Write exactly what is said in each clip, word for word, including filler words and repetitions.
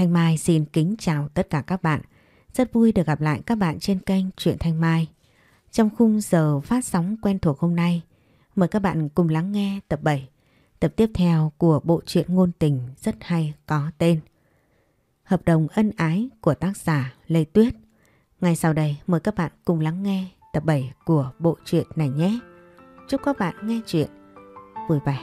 Thanh Mai xin kính chào tất cả các bạn. Rất vui được gặp lại các bạn trên kênh Truyện Thanh Mai. Trong khung giờ phát sóng quen thuộc hôm nay, mời các bạn cùng lắng nghe tập bảy, tập tiếp theo của bộ truyện ngôn tình rất hay có tên Hợp đồng ân ái của tác giả Lê Tuyết. Ngay sau đây mời các bạn cùng lắng nghe tập bảy của bộ truyện này nhé. Chúc các bạn nghe truyện vui vẻ.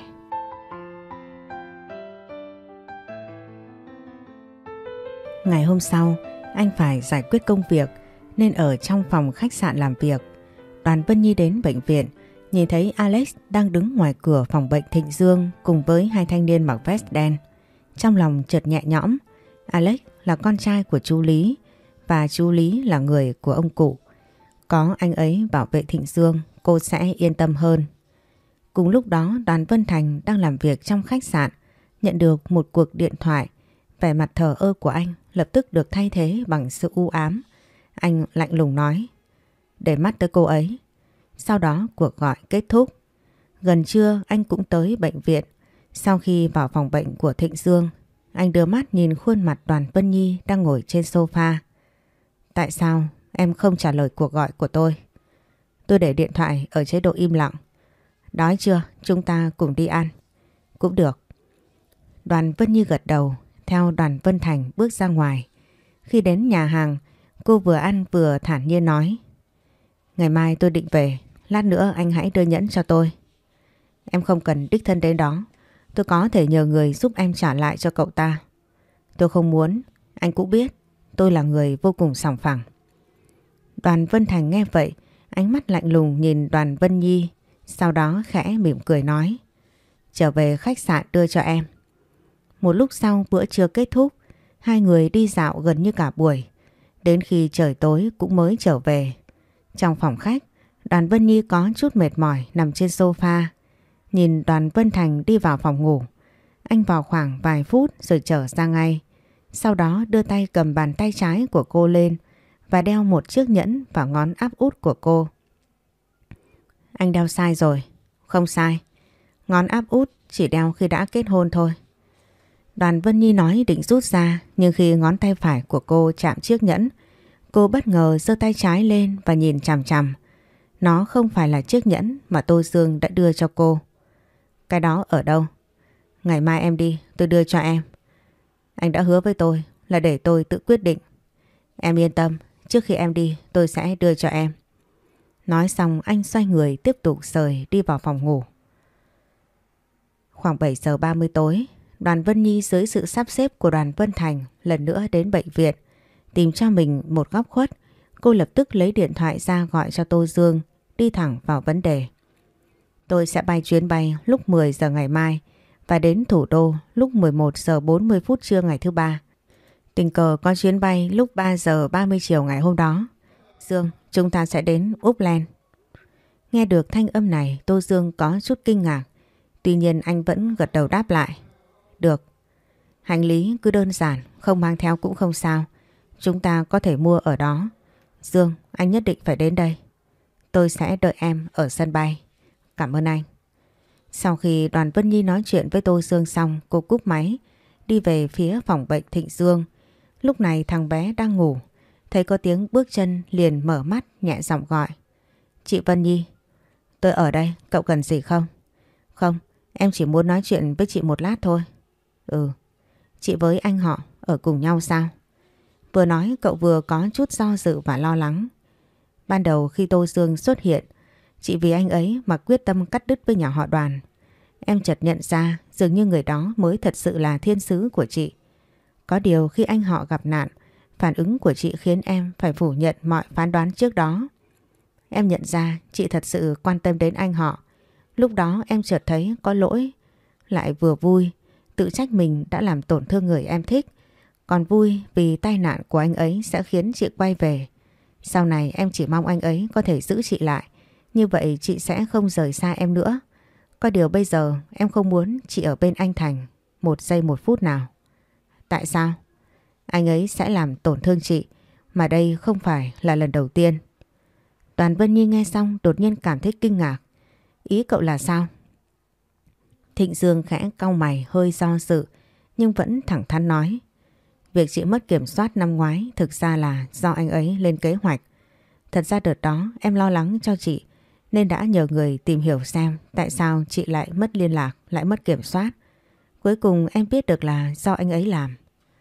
Ngày hôm sau, anh phải giải quyết công việc nên ở trong phòng khách sạn làm việc. Đoàn Vân Nhi đến bệnh viện, nhìn thấy Alex đang đứng ngoài cửa phòng bệnh Thịnh Dương cùng với hai thanh niên mặc vest đen. Trong lòng chợt nhẹ nhõm, Alex là con trai của chú Lý và chú Lý là người của ông cụ. Có anh ấy bảo vệ Thịnh Dương, cô sẽ yên tâm hơn. Cùng lúc đó, Đoàn Vân Thành đang làm việc trong khách sạn, nhận được một cuộc điện thoại. Vẻ mặt thờ ơ của anh lập tức được thay thế bằng sự u ám. Anh lạnh lùng nói: để mắt tới cô ấy. Sau đó cuộc gọi kết thúc. Gần trưa anh cũng tới bệnh viện. Sau khi vào phòng bệnh của Thịnh Dương, anh đưa mắt nhìn khuôn mặt Đoàn Vân Nhi đang ngồi trên sofa. Tại sao em không trả lời cuộc gọi của tôi? Tôi để điện thoại ở chế độ im lặng. Đói chưa? Chúng ta cùng đi ăn. Cũng được. Đoàn Vân Nhi gật đầu, theo Đoàn Vân Thành bước ra ngoài. Khi đến nhà hàng, cô vừa ăn vừa thản nhiên nói: ngày mai tôi định về, lát nữa anh hãy đưa nhẫn cho tôi. Em không cần đích thân đến đó, tôi có thể nhờ người giúp em trả lại cho cậu ta. Tôi không muốn, anh cũng biết tôi là người vô cùng sòng phẳng. Đoàn Vân Thành nghe vậy, ánh mắt lạnh lùng nhìn Đoàn Vân Nhi, sau đó khẽ mỉm cười nói: trở về khách sạn đưa cho em. Một lúc sau bữa trưa kết thúc, hai người đi dạo gần như cả buổi. Đến khi trời tối cũng mới trở về. Trong phòng khách, Đoàn Vân Nhi có chút mệt mỏi nằm trên sofa. Nhìn Đoàn Vân Thành đi vào phòng ngủ. Anh vào khoảng vài phút rồi trở ra ngay. Sau đó đưa tay cầm bàn tay trái của cô lên và đeo một chiếc nhẫn vào ngón áp út của cô. Anh đeo sai rồi. Không sai. Ngón áp út chỉ đeo khi đã kết hôn thôi. Đoàn Vân Nhi nói định rút ra, nhưng khi ngón tay phải của cô chạm chiếc nhẫn, cô bất ngờ giơ tay trái lên và nhìn chằm chằm. Nó không phải là chiếc nhẫn mà Tô Dương đã đưa cho cô. Cái đó ở đâu? Ngày mai em đi, tôi đưa cho em. Anh đã hứa với tôi là để tôi tự quyết định. Em yên tâm, trước khi em đi tôi sẽ đưa cho em. Nói xong anh xoay người tiếp tục rời đi vào phòng ngủ. Khoảng bảy giờ ba mươi tối, Đoàn Vân Nhi dưới sự sắp xếp của Đoàn Vân Thành lần nữa đến bệnh viện. Tìm cho mình một góc khuất, cô lập tức lấy điện thoại ra gọi cho Tô Dương, đi thẳng vào vấn đề. Tôi sẽ bay chuyến bay lúc mười giờ ngày mai và đến thủ đô lúc mười một giờ bốn mươi phút trưa ngày thứ ba. Tình cờ có chuyến bay lúc ba giờ ba mươi chiều ngày hôm đó. Dương, chúng ta sẽ đến Upland. Nghe được thanh âm này, Tô Dương có chút kinh ngạc. Tuy nhiên anh vẫn gật đầu đáp lại. Được. Hành lý cứ đơn giản, không mang theo cũng không sao. Chúng ta có thể mua ở đó. Dương, anh nhất định phải đến đây. Tôi sẽ đợi em ở sân bay. Cảm ơn anh. Sau khi Đoàn Vân Nhi nói chuyện với Tô Dương xong, cô cúp máy, đi về phía phòng bệnh Thịnh Dương. Lúc này thằng bé đang ngủ. Thấy có tiếng bước chân liền mở mắt nhẹ giọng gọi. Chị Vân Nhi. Tôi ở đây, cậu cần gì không? Không, em chỉ muốn nói chuyện với chị một lát thôi. Ừ, chị với anh họ ở cùng nhau sao? Vừa nói cậu vừa có chút do dự và lo lắng. Ban đầu khi Tô Dương xuất hiện, chị vì anh ấy mà quyết tâm cắt đứt với nhà họ Đoàn. Em chợt nhận ra dường như người đó mới thật sự là thiên sứ của chị. Có điều khi anh họ gặp nạn, phản ứng của chị khiến em phải phủ nhận mọi phán đoán trước đó. Em nhận ra chị thật sự quan tâm đến anh họ. Lúc đó em chợt thấy có lỗi, lại vừa vui, tự trách mình đã làm tổn thương người em thích. Còn vui vì tai nạn của anh ấy sẽ khiến chị quay về. Sau này em chỉ mong anh ấy có thể giữ chị lại. Như vậy chị sẽ không rời xa em nữa. Có điều bây giờ em không muốn chị ở bên anh Thành một giây một phút nào. Tại sao? Anh ấy sẽ làm tổn thương chị, mà đây không phải là lần đầu tiên. Đoàn Vân Nhi nghe xong đột nhiên cảm thấy kinh ngạc. Ý cậu là sao? Thịnh Dương khẽ cau mày hơi do dự, nhưng vẫn thẳng thắn nói. Việc chị mất kiểm soát năm ngoái thực ra là do anh ấy lên kế hoạch. Thật ra đợt đó em lo lắng cho chị nên đã nhờ người tìm hiểu xem tại sao chị lại mất liên lạc, lại mất kiểm soát. Cuối cùng em biết được là do anh ấy làm.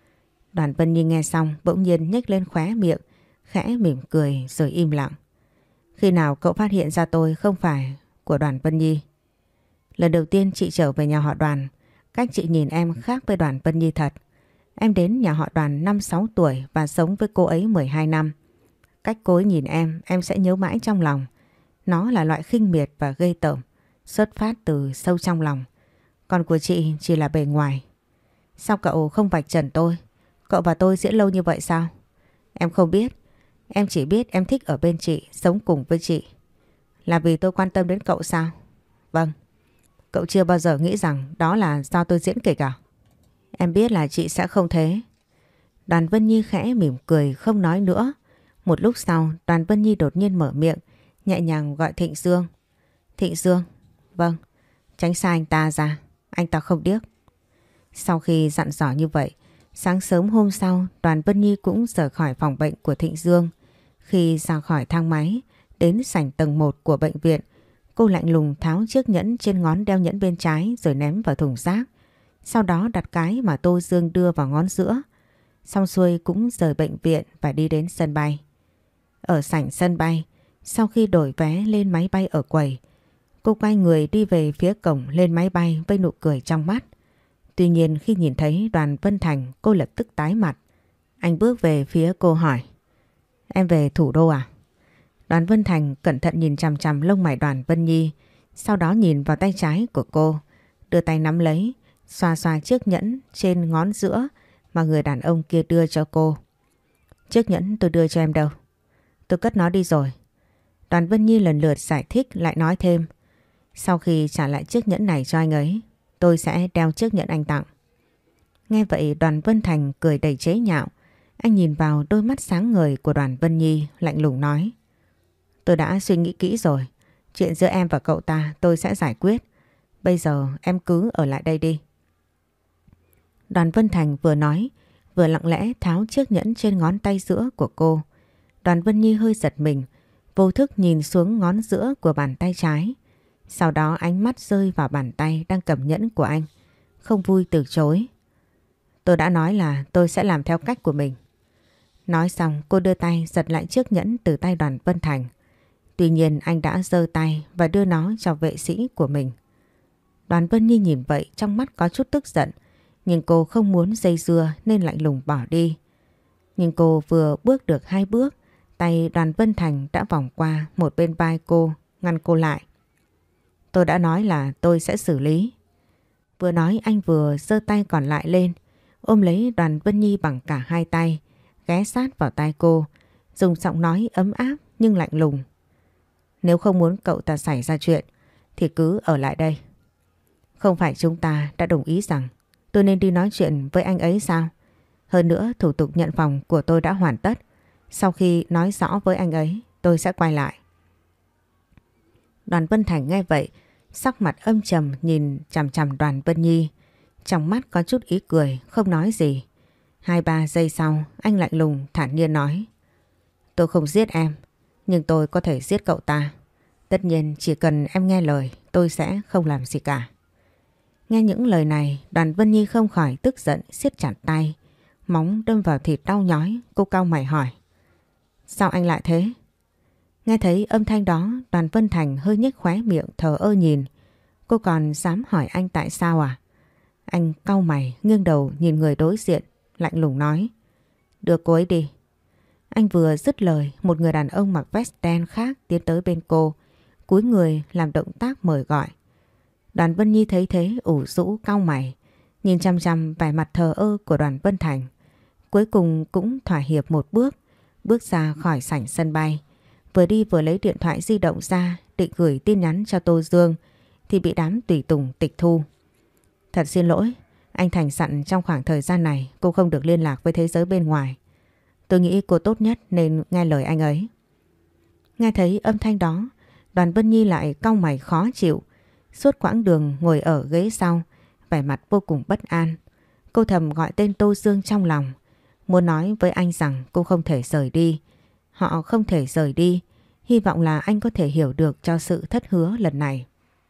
Đoàn Vân Nhi nghe xong bỗng nhiên nhếch lên khóe miệng, khẽ mỉm cười rồi im lặng. Khi nào cậu phát hiện ra tôi không phải của Đoàn Vân Nhi? Lần đầu tiên chị trở về nhà họ Đoàn, cách chị nhìn em khác với Đoàn Vân Nhi thật. Em đến nhà họ Đoàn năm sáu tuổi và sống với cô ấy mười hai năm. Cách cô ấy nhìn em, em sẽ nhớ mãi trong lòng. Nó là loại khinh miệt và ghê tởm, xuất phát từ sâu trong lòng. Còn của chị chỉ là bề ngoài. Sao cậu không vạch trần tôi? Cậu và tôi diễn lâu như vậy sao? Em không biết. Em chỉ biết em thích ở bên chị, sống cùng với chị. Là vì tôi quan tâm đến cậu sao? Vâng. Cậu chưa bao giờ nghĩ rằng đó là do tôi diễn kịch à? Em biết là chị sẽ không thế. Đoàn Vân Nhi khẽ mỉm cười không nói nữa. Một lúc sau Đoàn Vân Nhi đột nhiên mở miệng, nhẹ nhàng gọi Thịnh Dương. Thịnh Dương. Vâng. Tránh xa anh ta ra, anh ta không điếc. Sau khi dặn dò như vậy, sáng sớm hôm sau Đoàn Vân Nhi cũng rời khỏi phòng bệnh của Thịnh Dương. Khi ra khỏi thang máy đến sảnh tầng một của bệnh viện, cô lạnh lùng tháo chiếc nhẫn trên ngón đeo nhẫn bên trái rồi ném vào thùng rác. Sau đó đặt cái mà Tô Dương đưa vào ngón giữa. Xong xuôi cũng rời bệnh viện và đi đến sân bay. Ở sảnh sân bay, sau khi đổi vé lên máy bay ở quầy, cô quay người đi về phía cổng lên máy bay với nụ cười trong mắt. Tuy nhiên khi nhìn thấy Đoàn Vân Thành, cô lập tức tái mặt. Anh bước về phía cô hỏi. Em về thủ đô à? Đoàn Vân Thành cẩn thận nhìn chằm chằm lông mày Đoàn Vân Nhi, sau đó nhìn vào tay trái của cô, đưa tay nắm lấy, xoa xoa chiếc nhẫn trên ngón giữa mà người đàn ông kia đưa cho cô. Chiếc nhẫn tôi đưa cho em đâu? Tôi cất nó đi rồi. Đoàn Vân Nhi lần lượt giải thích lại nói thêm. Sau khi trả lại chiếc nhẫn này cho anh ấy, tôi sẽ đeo chiếc nhẫn anh tặng. Nghe vậy Đoàn Vân Thành cười đầy chế nhạo. Anh nhìn vào đôi mắt sáng ngời của Đoàn Vân Nhi lạnh lùng nói. Tôi đã suy nghĩ kỹ rồi. Chuyện giữa em và cậu ta tôi sẽ giải quyết. Bây giờ em cứ ở lại đây đi. Đoàn Vân Thành vừa nói vừa lặng lẽ tháo chiếc nhẫn trên ngón tay giữa của cô. Đoàn Vân Nhi hơi giật mình, vô thức nhìn xuống ngón giữa của bàn tay trái. Sau đó ánh mắt rơi vào bàn tay đang cầm nhẫn của anh, không vui từ chối. Tôi đã nói là tôi sẽ làm theo cách của mình. Nói xong cô đưa tay giật lại chiếc nhẫn từ tay Đoàn Vân Thành. Tuy nhiên anh đã giơ tay và đưa nó cho vệ sĩ của mình. Đoàn Vân Nhi nhìn vậy trong mắt có chút tức giận, nhưng cô không muốn dây dưa nên lạnh lùng bỏ đi. Nhưng cô vừa bước được hai bước, tay Đoàn Vân Thành đã vòng qua một bên vai cô, ngăn cô lại. Tôi đã nói là tôi sẽ xử lý. Vừa nói anh vừa giơ tay còn lại lên, ôm lấy Đoàn Vân Nhi bằng cả hai tay, ghé sát vào tai cô, dùng giọng nói ấm áp nhưng lạnh lùng. Nếu không muốn cậu ta xảy ra chuyện thì cứ ở lại đây. Không phải chúng ta đã đồng ý rằng tôi nên đi nói chuyện với anh ấy sao? Hơn nữa thủ tục nhận phòng của tôi đã hoàn tất. Sau khi nói rõ với anh ấy tôi sẽ quay lại. Đoàn Vân Thành nghe vậy, sắc mặt âm trầm nhìn chằm chằm Đoàn Vân Nhi. Trong mắt có chút ý cười, không nói gì. Hai ba giây sau, anh lạnh lùng thản nhiên nói. Tôi không giết em, nhưng tôi có thể giết cậu ta. Tất nhiên chỉ cần em nghe lời, tôi sẽ không làm gì cả. Nghe những lời này, Đoàn Vân Nhi không khỏi tức giận siết chặt tay. Móng đâm vào thịt đau nhói, cô cau mày hỏi. Sao anh lại thế? Nghe thấy âm thanh đó, Đoàn Vân Thành hơi nhếch khóe miệng thờ ơ nhìn. Cô còn dám hỏi anh tại sao à? Anh cau mày nghiêng đầu nhìn người đối diện, lạnh lùng nói. Đưa cô ấy đi. Anh vừa dứt lời, một người đàn ông mặc vest đen khác tiến tới bên cô, cúi người làm động tác mời gọi. Đoàn Vân Nhi thấy thế ủ rũ cau mày, nhìn chăm chăm vẻ mặt thờ ơ của Đoàn Vân Thành. Cuối cùng cũng thỏa hiệp một bước, bước ra khỏi sảnh sân bay. Vừa đi vừa lấy điện thoại di động ra định gửi tin nhắn cho Tô Dương thì bị đám tùy tùng tịch thu. Thật xin lỗi, anh Thành dặn trong khoảng thời gian này cô không được liên lạc với thế giới bên ngoài. Tôi nghĩ cô tốt nhất nên nghe lời anh ấy. Nghe thấy âm thanh đó, Đoàn Vân Nhi lại cau mày khó chịu. Suốt quãng đường ngồi ở ghế sau, vẻ mặt vô cùng bất an. Cô thầm gọi tên Tô Dương trong lòng. muốn nói với anh rằng cô không thể rời đi. Họ không thể rời đi. Hy vọng là anh có thể hiểu được cho sự thất hứa lần này.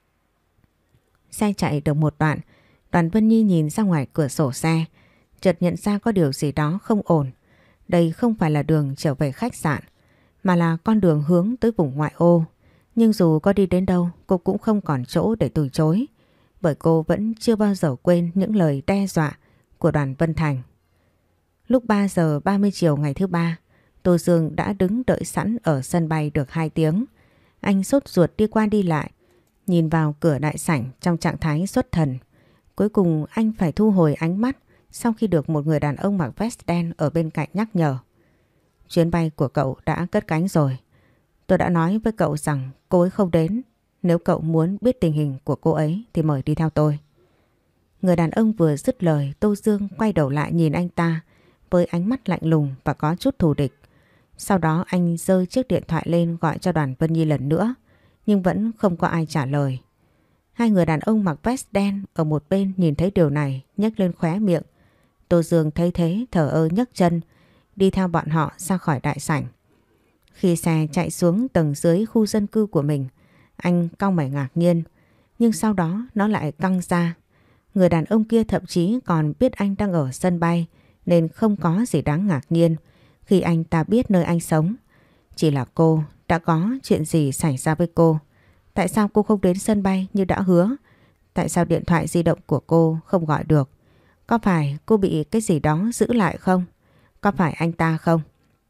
Xe chạy được một đoạn, Đoàn Vân Nhi nhìn ra ngoài cửa sổ xe, chợt nhận ra có điều gì đó không ổn. Đây không phải là đường trở về khách sạn, mà là con đường hướng tới vùng ngoại ô. Nhưng dù có đi đến đâu, cô cũng không còn chỗ để từ chối, bởi cô vẫn chưa bao giờ quên những lời đe dọa của Đoàn Vân Thành. Lúc ba giờ ba mươi chiều ngày thứ ba, Tô Dương đã đứng đợi sẵn ở sân bay được hai tiếng. Anh sốt ruột đi qua đi lại, nhìn vào cửa đại sảnh trong trạng thái xuất thần. Cuối cùng anh phải thu hồi ánh mắt sau khi được một người đàn ông mặc vest đen ở bên cạnh nhắc nhở. Chuyến bay của cậu đã cất cánh rồi. Tôi đã nói với cậu rằng cô ấy không đến. Nếu cậu muốn biết tình hình của cô ấy thì mời đi theo tôi. Người đàn ông vừa dứt lời, Tô Dương quay đầu lại nhìn anh ta với ánh mắt lạnh lùng và có chút thù địch. Sau đó anh giơ chiếc điện thoại lên gọi cho Đoàn Vân Nhi lần nữa, nhưng vẫn không có ai trả lời. Hai người đàn ông mặc vest đen ở một bên nhìn thấy điều này nhếch lên khóe miệng. Tô Dương thấy thế thở ơ nhấc chân đi theo bọn họ ra khỏi đại sảnh. Khi xe chạy xuống tầng dưới khu dân cư của mình, anh cau mày ngạc nhiên, nhưng sau đó nó lại căng ra. Người đàn ông kia thậm chí còn biết anh đang ở sân bay nên không có gì đáng ngạc nhiên khi anh ta biết nơi anh sống. Chỉ là cô đã có chuyện gì xảy ra với cô? Tại sao cô không đến sân bay như đã hứa? Tại sao điện thoại di động của cô không gọi được? Có phải cô bị cái gì đó giữ lại không? Có phải anh ta không?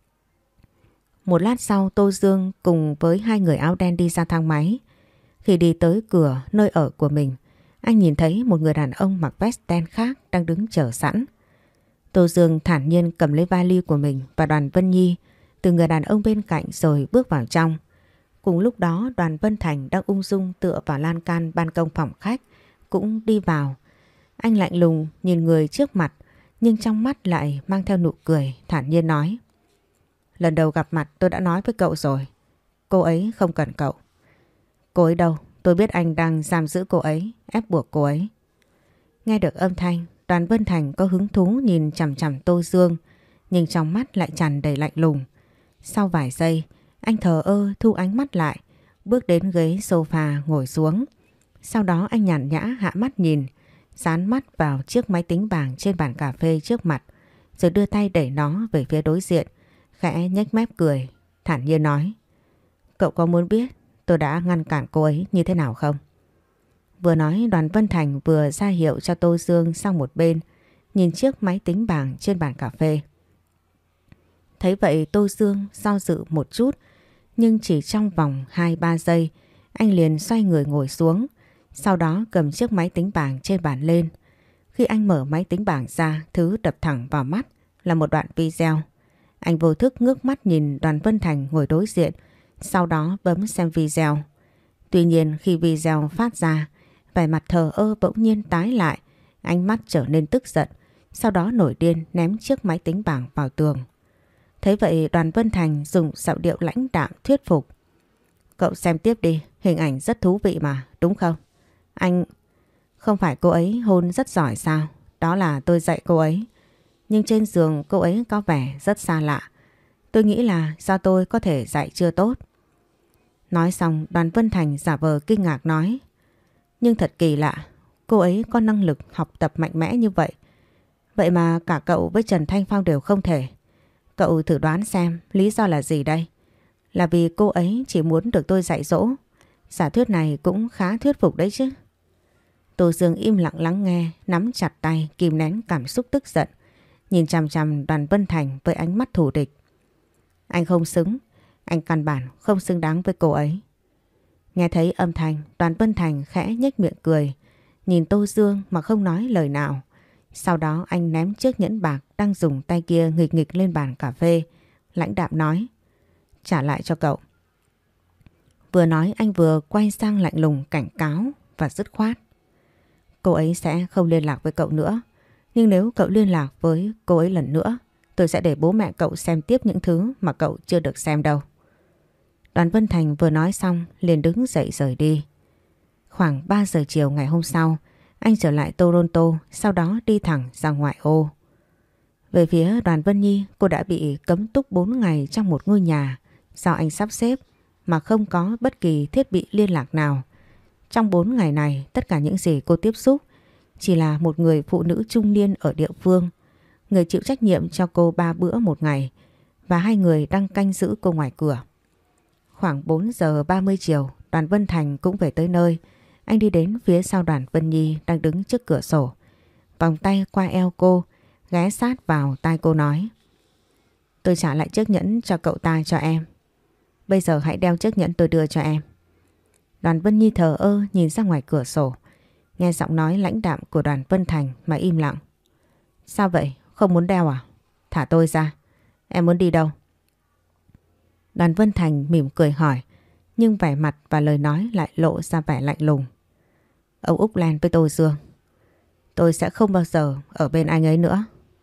Một lát sau, Tô Dương cùng với hai người áo đen đi ra thang máy. Khi đi tới cửa nơi ở của mình, anh nhìn thấy một người đàn ông mặc vest đen khác đang đứng chờ sẵn. Tô Dương thản nhiên cầm lấy vali của mình và Đoàn Vân Nhi từ người đàn ông bên cạnh rồi bước vào trong. Cùng lúc đó, Đoàn Vân Thành đang ung dung tựa vào lan can ban công phòng khách cũng đi vào. Anh lạnh lùng nhìn người trước mặt nhưng trong mắt lại mang theo nụ cười, thản nhiên nói: Lần đầu gặp mặt tôi đã nói với cậu rồi, cô ấy không cần cậu. Cô ấy đâu? Tôi biết anh đang giam giữ cô ấy, ép buộc cô ấy. Nghe được âm thanh, Đoàn Vân Thành có hứng thú nhìn chằm chằm Tô Dương, nhưng trong mắt lại tràn đầy lạnh lùng. Sau vài giây, anh thờ ơ thu ánh mắt lại, bước đến ghế sofa ngồi xuống. Sau đó anh nhàn nhã hạ mắt nhìn, dán mắt vào chiếc máy tính bảng trên bàn cà phê trước mặt, rồi đưa tay đẩy nó về phía đối diện, khẽ nhếch mép cười, thản nhiên nói: Cậu có muốn biết tôi đã ngăn cản cô ấy như thế nào không? Vừa nói, Đoàn Vân Thành vừa ra hiệu cho Tô Dương sang một bên, nhìn chiếc máy tính bảng trên bàn cà phê. Thấy vậy, Tô Dương do dự một chút, nhưng chỉ trong vòng hai ba giây, anh liền xoay người ngồi xuống, sau đó cầm chiếc máy tính bảng trên bàn lên. Khi anh mở máy tính bảng ra, thứ đập thẳng vào mắt là một đoạn video. Anh vô thức ngước mắt nhìn Đoàn Vân Thành ngồi đối diện, sau đó bấm xem video. Tuy nhiên khi video phát ra, vẻ mặt thờ ơ bỗng nhiên tái lại, ánh mắt trở nên tức giận, sau đó nổi điên ném chiếc máy tính bảng vào tường. Thấy vậy, Đoàn Vân Thành dùng giọng điệu lãnh đạm thuyết phục: Cậu xem tiếp đi, hình ảnh rất thú vị mà, đúng không? Anh... Không phải cô ấy hôn rất giỏi sao? Đó là tôi dạy cô ấy. Nhưng trên giường cô ấy có vẻ rất xa lạ. Tôi nghĩ là do tôi có thể dạy chưa tốt. Nói xong, Đoàn Vân Thành giả vờ kinh ngạc nói: Nhưng thật kỳ lạ, cô ấy có năng lực học tập mạnh mẽ như vậy. Vậy mà cả cậu với Trần Thanh Phong đều không thể. Cậu thử đoán xem lý do là gì đây? Là vì cô ấy chỉ muốn được tôi dạy dỗ. Giả thuyết này cũng khá thuyết phục đấy chứ. Tô Dương im lặng lắng nghe, nắm chặt tay, kìm nén cảm xúc tức giận, nhìn chằm chằm Đoàn Vân Thành với ánh mắt thù địch. Anh không xứng, anh căn bản không xứng đáng với cô ấy. Nghe thấy âm thanh, Đoàn Vân Thành khẽ nhếch miệng cười, nhìn Tô Dương mà không nói lời nào. Sau đó anh ném chiếc nhẫn bạc đang dùng tay kia nghịch nghịch lên bàn cà phê, lãnh đạm nói: Trả lại cho cậu. Vừa nói anh vừa quay sang lạnh lùng cảnh cáo và dứt khoát: Cô ấy sẽ không liên lạc với cậu nữa. Nhưng nếu cậu liên lạc với cô ấy lần nữa, tôi sẽ để bố mẹ cậu xem tiếp những thứ mà cậu chưa được xem đâu. Đoàn Vân Thành vừa nói xong liền đứng dậy rời đi. Khoảng ba giờ chiều ngày hôm sau, anh trở lại Toronto, sau đó đi thẳng ra ngoại ô. Về phía Đoàn Vân Nhi, cô đã bị cấm túc bốn ngày trong một ngôi nhà do anh sắp xếp mà không có bất kỳ thiết bị liên lạc nào. Trong bốn ngày này, tất cả những gì cô tiếp xúc chỉ là một người phụ nữ trung niên ở địa phương, người chịu trách nhiệm cho cô ba bữa một ngày và hai người đang canh giữ cô ngoài cửa. Khoảng bốn giờ ba mươi chiều, Đoàn Vân Thành cũng về tới nơi. Anh đi đến phía sau Đoàn Vân Nhi đang đứng trước cửa sổ, vòng tay qua eo cô, ghé sát vào tai cô nói: "Tôi trả lại chiếc nhẫn cho cậu ta cho em. Bây giờ hãy đeo chiếc nhẫn tôi đưa cho em." Đoàn Vân Nhi thờ ơ nhìn ra ngoài cửa sổ, nghe giọng nói lãnh đạm của Đoàn Vân Thành mà im lặng. "Sao vậy? Không muốn đeo à? Thả tôi ra. Em muốn đi đâu?" Đoàn Vân Thành mỉm cười hỏi, nhưng vẻ mặt và lời nói lại lộ ra vẻ lạnh lùng. "Ông Úc Lan với tôi Dương, tôi sẽ không bao giờ ở bên anh ấy nữa."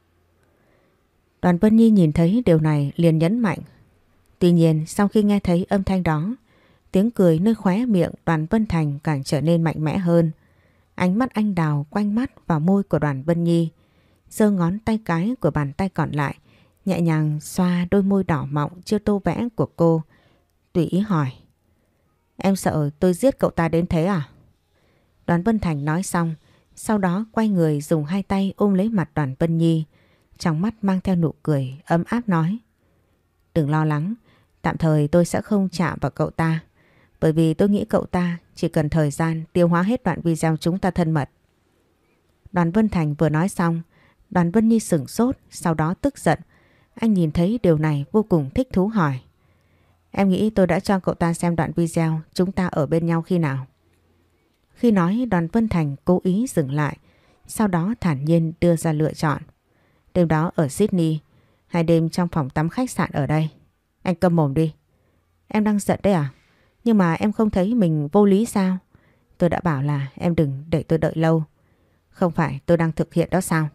Đoàn Vân Nhi nhìn thấy điều này liền nhấn mạnh. Tuy nhiên sau khi nghe thấy âm thanh đó, tiếng cười nơi khóe miệng Đoàn Vân Thành càng trở nên mạnh mẽ hơn. Ánh mắt anh đào quanh mắt vào môi của Đoàn Vân Nhi, giơ ngón tay cái của bàn tay còn lại nhẹ nhàng xoa đôi môi đỏ mọng chưa tô vẽ của cô, tùy ý hỏi: "Em sợ tôi giết cậu ta đến thế à?" Đoàn Vân Thành nói xong, sau đó quay người dùng hai tay ôm lấy mặt Đoàn Vân Nhi, trong mắt mang theo nụ cười ấm áp nói: "Đừng lo lắng, tạm thời tôi sẽ không chạm vào cậu ta, bởi vì tôi nghĩ cậu ta chỉ cần thời gian tiêu hóa hết đoạn video chúng ta thân mật." Đoàn Vân Thành vừa nói xong, Đoàn Vân Nhi sửng sốt, sau đó tức giận. Anh nhìn thấy điều này vô cùng thích thú hỏi: "Em nghĩ tôi đã cho cậu ta xem đoạn video chúng ta ở bên nhau khi nào?" Khi nói, Đoàn Vân Thành cố ý dừng lại, sau đó thản nhiên đưa ra lựa chọn: "Đêm đó ở Sydney hay đêm trong phòng tắm khách sạn ở đây?" "Anh câm mồm đi." "Em đang giận đấy à? Nhưng mà em không thấy mình vô lý sao? Tôi đã bảo là em đừng để tôi đợi lâu. Không phải tôi đang thực hiện đó sao?"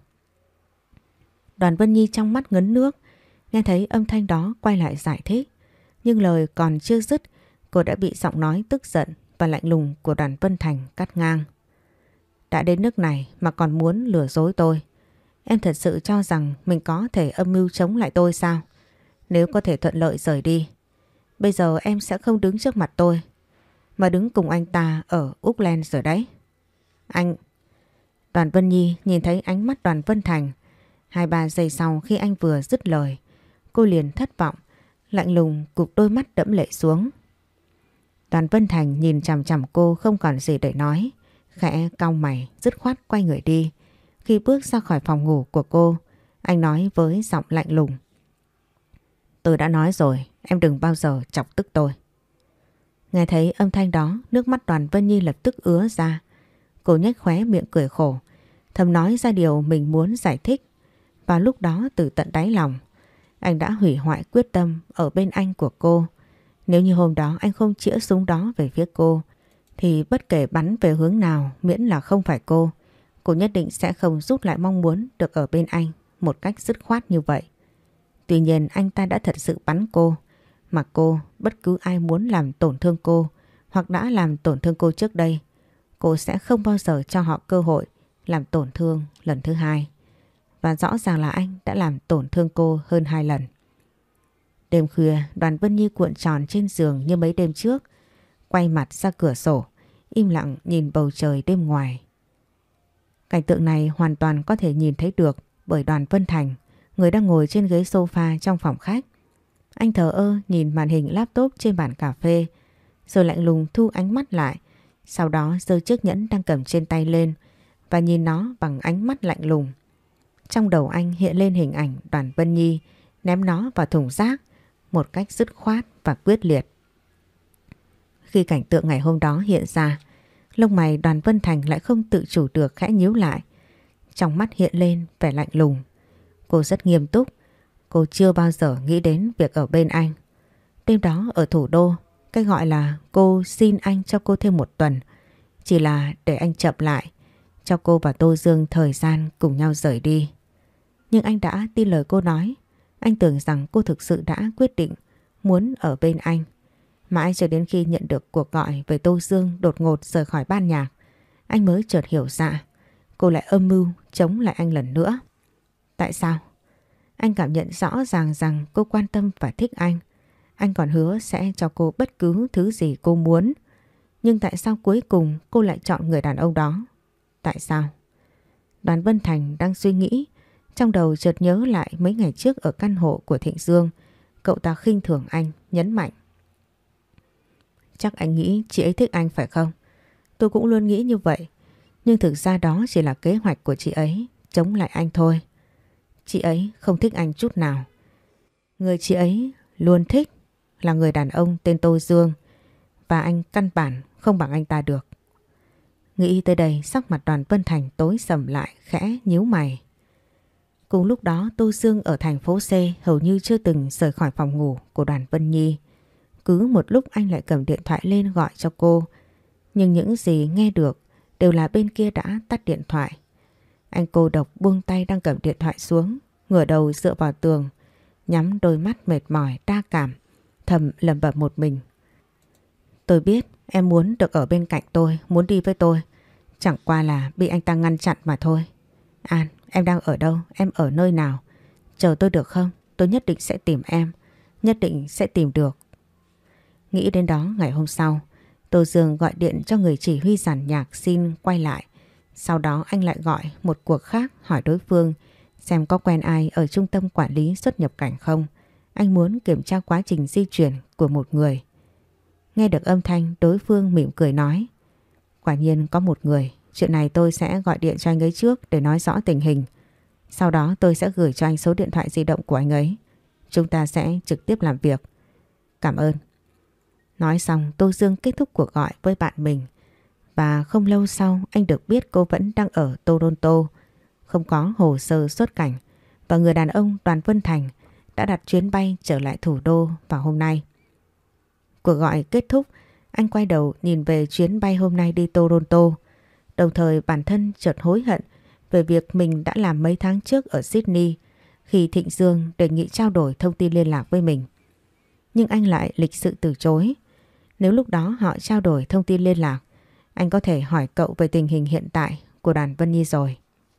Đoàn Vân Nhi trong mắt ngấn nước, nghe thấy âm thanh đó quay lại giải thích. Nhưng lời còn chưa dứt, cô đã bị giọng nói tức giận và lạnh lùng của Đoàn Vân Thành cắt ngang. "Đã đến nước này mà còn muốn lừa dối tôi. Em thật sự cho rằng mình có thể âm mưu chống lại tôi sao? Nếu có thể thuận lợi rời đi, bây giờ em sẽ không đứng trước mặt tôi, mà đứng cùng anh ta ở Auckland rồi đấy." "Anh..." Đoàn Vân Nhi nhìn thấy ánh mắt Đoàn Vân Thành. Hai ba giây sau khi anh vừa dứt lời, cô liền thất vọng, lạnh lùng cụp đôi mắt đẫm lệ xuống. Đoàn Vân Thành nhìn chằm chằm cô không còn gì để nói, khẽ cau mày dứt khoát quay người đi. Khi bước ra khỏi phòng ngủ của cô, anh nói với giọng lạnh lùng: "Tôi đã nói rồi, em đừng bao giờ chọc tức tôi." Nghe thấy âm thanh đó, nước mắt Đoàn Vân Nhi lập tức ứa ra. Cô nhếch khóe miệng cười khổ, thầm nói ra điều mình muốn giải thích. Và lúc đó từ tận đáy lòng, anh đã hủy hoại quyết tâm ở bên anh của cô. Nếu như hôm đó anh không chĩa súng đó về phía cô, thì bất kể bắn về hướng nào miễn là không phải cô, cô nhất định sẽ không rút lại mong muốn được ở bên anh một cách dứt khoát như vậy. Tuy nhiên anh ta đã thật sự bắn cô, mà cô, bất cứ ai muốn làm tổn thương cô hoặc đã làm tổn thương cô trước đây, cô sẽ không bao giờ cho họ cơ hội làm tổn thương lần thứ hai. Và rõ ràng là anh đã làm tổn thương cô hơn hai lần. Đêm khuya, Đoàn Vân Nhi cuộn tròn trên giường như mấy đêm trước, quay mặt ra cửa sổ, im lặng nhìn bầu trời đêm ngoài. Cảnh tượng này hoàn toàn có thể nhìn thấy được bởi Đoàn Vân Thành, người đang ngồi trên ghế sofa trong phòng khách. Anh thờ ơ nhìn màn hình laptop trên bàn cà phê, rồi lạnh lùng thu ánh mắt lại, sau đó giơ chiếc nhẫn đang cầm trên tay lên và nhìn nó bằng ánh mắt lạnh lùng. Trong đầu anh hiện lên hình ảnh Đoàn Vân Nhi ném nó vào thùng rác một cách dứt khoát và quyết liệt. Khi cảnh tượng ngày hôm đó hiện ra, lông mày Đoàn Vân Thành lại không tự chủ được khẽ nhíu lại. Trong mắt hiện lên vẻ lạnh lùng. Cô rất nghiêm túc. Cô chưa bao giờ nghĩ đến việc ở bên anh. Đêm đó ở thủ đô, cái gọi là cô xin anh cho cô thêm một tuần chỉ là để anh chậm lại, cho cô và Tô Dương thời gian cùng nhau rời đi. Nhưng anh đã tin lời cô nói. Anh tưởng rằng cô thực sự đã quyết định muốn ở bên anh. Mãi cho đến khi nhận được cuộc gọi về Tô Dương đột ngột rời khỏi ban nhạc, anh mới chợt hiểu ra cô lại âm mưu chống lại anh lần nữa. Tại sao? Anh cảm nhận rõ ràng rằng cô quan tâm và thích anh. Anh còn hứa sẽ cho cô bất cứ thứ gì cô muốn. Nhưng tại sao cuối cùng cô lại chọn người đàn ông đó? Tại sao? Đoàn Vân Thành đang suy nghĩ. Trong đầu chợt nhớ lại mấy ngày trước ở căn hộ của Thịnh Dương. Cậu ta khinh thường anh, nhấn mạnh. Chắc anh nghĩ chị ấy thích anh phải không? Tôi cũng luôn nghĩ như vậy. Nhưng thực ra đó chỉ là kế hoạch của chị ấy chống lại anh thôi. Chị ấy không thích anh chút nào. Người chị ấy luôn thích là người đàn ông tên Tô Dương. Và anh căn bản không bằng anh ta được. Nghĩ tới đây sắc mặt Đoàn Vân Thành tối sầm lại, khẽ nhíu mày. Cùng lúc đó Tô Dương ở thành phố C hầu như chưa từng rời khỏi phòng ngủ của Đoàn Vân Nhi. Cứ một lúc anh lại cầm điện thoại lên gọi cho cô. Nhưng những gì nghe được đều là bên kia đã tắt điện thoại. Anh cô độc buông tay đang cầm điện thoại xuống, ngửa đầu dựa vào tường, nhắm đôi mắt mệt mỏi đa cảm, thầm lẩm bẩm một mình. Tôi biết em muốn được ở bên cạnh tôi, muốn đi với tôi. Chẳng qua là bị anh ta ngăn chặn mà thôi. An, em đang ở đâu? Em ở nơi nào? Chờ tôi được không? Tôi nhất định sẽ tìm em. Nhất định sẽ tìm được. Nghĩ đến đó ngày hôm sau, Tô Dương gọi điện cho người chỉ huy giàn nhạc xin quay lại. Sau đó anh lại gọi một cuộc khác hỏi đối phương xem có quen ai ở trung tâm quản lý xuất nhập cảnh không. Anh muốn kiểm tra quá trình di chuyển của một người. Nghe được âm thanh, đối phương mỉm cười nói. Quả nhiên có một người. Chuyện này tôi sẽ gọi điện cho anh ấy trước để nói rõ tình hình. Sau đó tôi sẽ gửi cho anh số điện thoại di động của anh ấy. Chúng ta sẽ trực tiếp làm việc. Cảm ơn. Nói xong Tô Dương kết thúc cuộc gọi với bạn mình. Và không lâu sau anh được biết cô vẫn đang ở Toronto, không có hồ sơ xuất cảnh. Và người đàn ông Đoàn Vân Thành đã đặt chuyến bay trở lại thủ đô vào hôm nay. Cuộc gọi kết thúc, anh quay đầu nhìn về chuyến bay hôm nay đi Toronto. Đồng thời bản thân chợt hối hận về việc mình đã làm mấy tháng trước ở Sydney khi Thịnh Dương đề nghị trao đổi thông tin liên lạc với mình. Nhưng anh lại lịch sự từ chối. Nếu lúc đó họ trao đổi thông tin liên lạc, anh có thể hỏi cậu về tình hình hiện tại của Đoàn Vân Nhi rồi.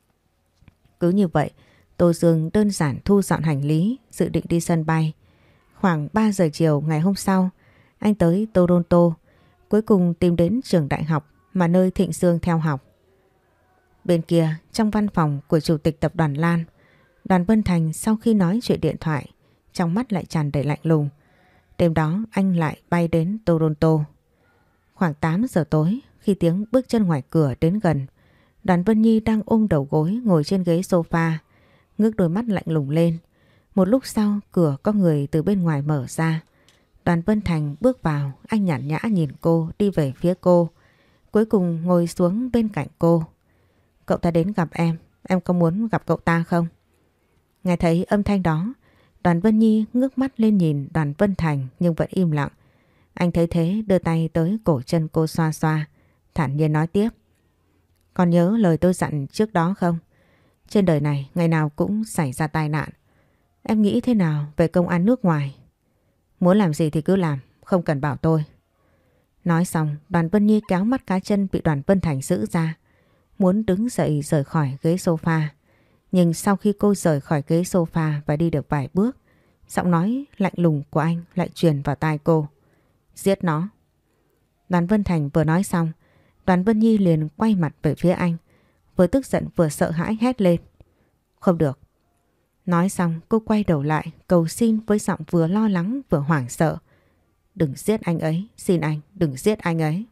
Cứ như vậy, Tô Dương đơn giản thu dọn hành lý, dự định đi sân bay. Khoảng ba giờ chiều ngày hôm sau, anh tới Toronto, cuối cùng tìm đến trường đại học mà nơi Thịnh Dương theo học. Bên kia, trong văn phòng của Chủ tịch Tập đoàn Lan, Đoàn Vân Thành sau khi nói chuyện điện thoại, trong mắt lại tràn đầy lạnh lùng. Đêm đó anh lại bay đến Toronto. Khoảng tám giờ tối, khi tiếng bước chân ngoài cửa đến gần, Đoàn Vân Nhi đang ôm đầu gối ngồi trên ghế sofa, ngước đôi mắt lạnh lùng lên. Một lúc sau, cửa có người từ bên ngoài mở ra. Đoàn Vân Thành bước vào, anh nhàn nhã nhìn cô đi về phía cô, cuối cùng ngồi xuống bên cạnh cô. Cậu ta đến gặp em, em có muốn gặp cậu ta không? Nghe thấy âm thanh đó, Đoàn Vân Nhi ngước mắt lên nhìn Đoàn Vân Thành nhưng vẫn im lặng. Anh thấy thế đưa tay tới cổ chân cô xoa xoa, thản nhiên nói tiếp. Còn nhớ lời tôi dặn trước đó không? Trên đời này ngày nào cũng xảy ra tai nạn. Em nghĩ thế nào về công an nước ngoài? Muốn làm gì thì cứ làm, không cần bảo tôi. Nói xong, Đoàn Vân Nhi kéo mắt cá chân bị Đoàn Vân Thành giữ ra, muốn đứng dậy rời khỏi ghế sofa. Nhưng sau khi cô rời khỏi ghế sofa và đi được vài bước, giọng nói lạnh lùng của anh lại truyền vào tai cô. Giết nó. Đoàn Vân Thành vừa nói xong, Đoàn Vân Nhi liền quay mặt về phía anh, vừa tức giận vừa sợ hãi hét lên. Không được. Nói xong cô quay đầu lại cầu xin với giọng vừa lo lắng vừa hoảng sợ. Đừng giết anh ấy, xin anh, đừng giết anh ấy.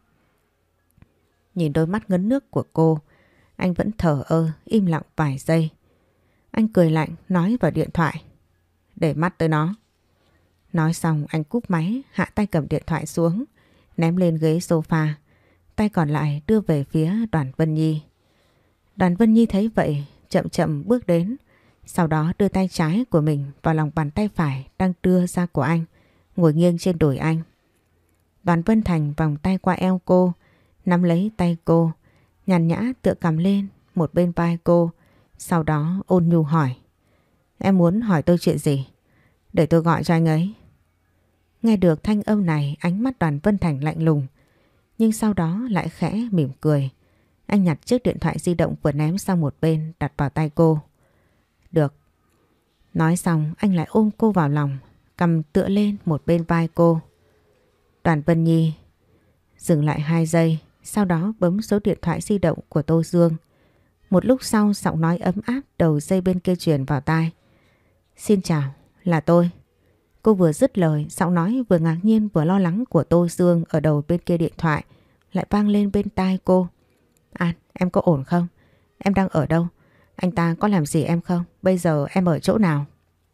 Nhìn đôi mắt ngấn nước của cô, anh vẫn thờ ơ, im lặng vài giây. Anh cười lạnh nói vào điện thoại. Để mắt tới nó. Nói xong anh cúp máy, hạ tay cầm điện thoại xuống, ném lên ghế sofa. Tay còn lại đưa về phía Đoàn Vân Nhi. Đoàn Vân Nhi thấy vậy, chậm chậm bước đến. Sau đó đưa tay trái của mình vào lòng bàn tay phải đang đưa ra của anh, ngồi nghiêng trên đùi anh. Đoàn Vân Thành vòng tay qua eo cô, nắm lấy tay cô, nhàn nhã tựa cằm lên một bên vai cô. Sau đó ôn nhu hỏi. Em muốn hỏi tôi chuyện gì? Để tôi gọi cho anh ấy. Nghe được thanh âm này, ánh mắt Đoàn Vân Thành lạnh lùng, nhưng sau đó lại khẽ mỉm cười. Anh nhặt chiếc điện thoại di động vừa ném sang một bên, đặt vào tay cô. Được. Nói xong anh lại ôm cô vào lòng, cầm tựa lên một bên vai cô. Đoàn Vân Nhi dừng lại hai giây, sau đó bấm số điện thoại di động của Tô Dương. Một lúc sau giọng nói ấm áp đầu dây bên kia truyền vào tai. Xin chào, là tôi. Cô vừa dứt lời, giọng nói vừa ngạc nhiên vừa lo lắng của Tô Dương ở đầu bên kia điện thoại lại vang lên bên tai cô. An, em có ổn không? Em đang ở đâu? Anh ta có làm gì em không? Bây giờ em ở chỗ nào?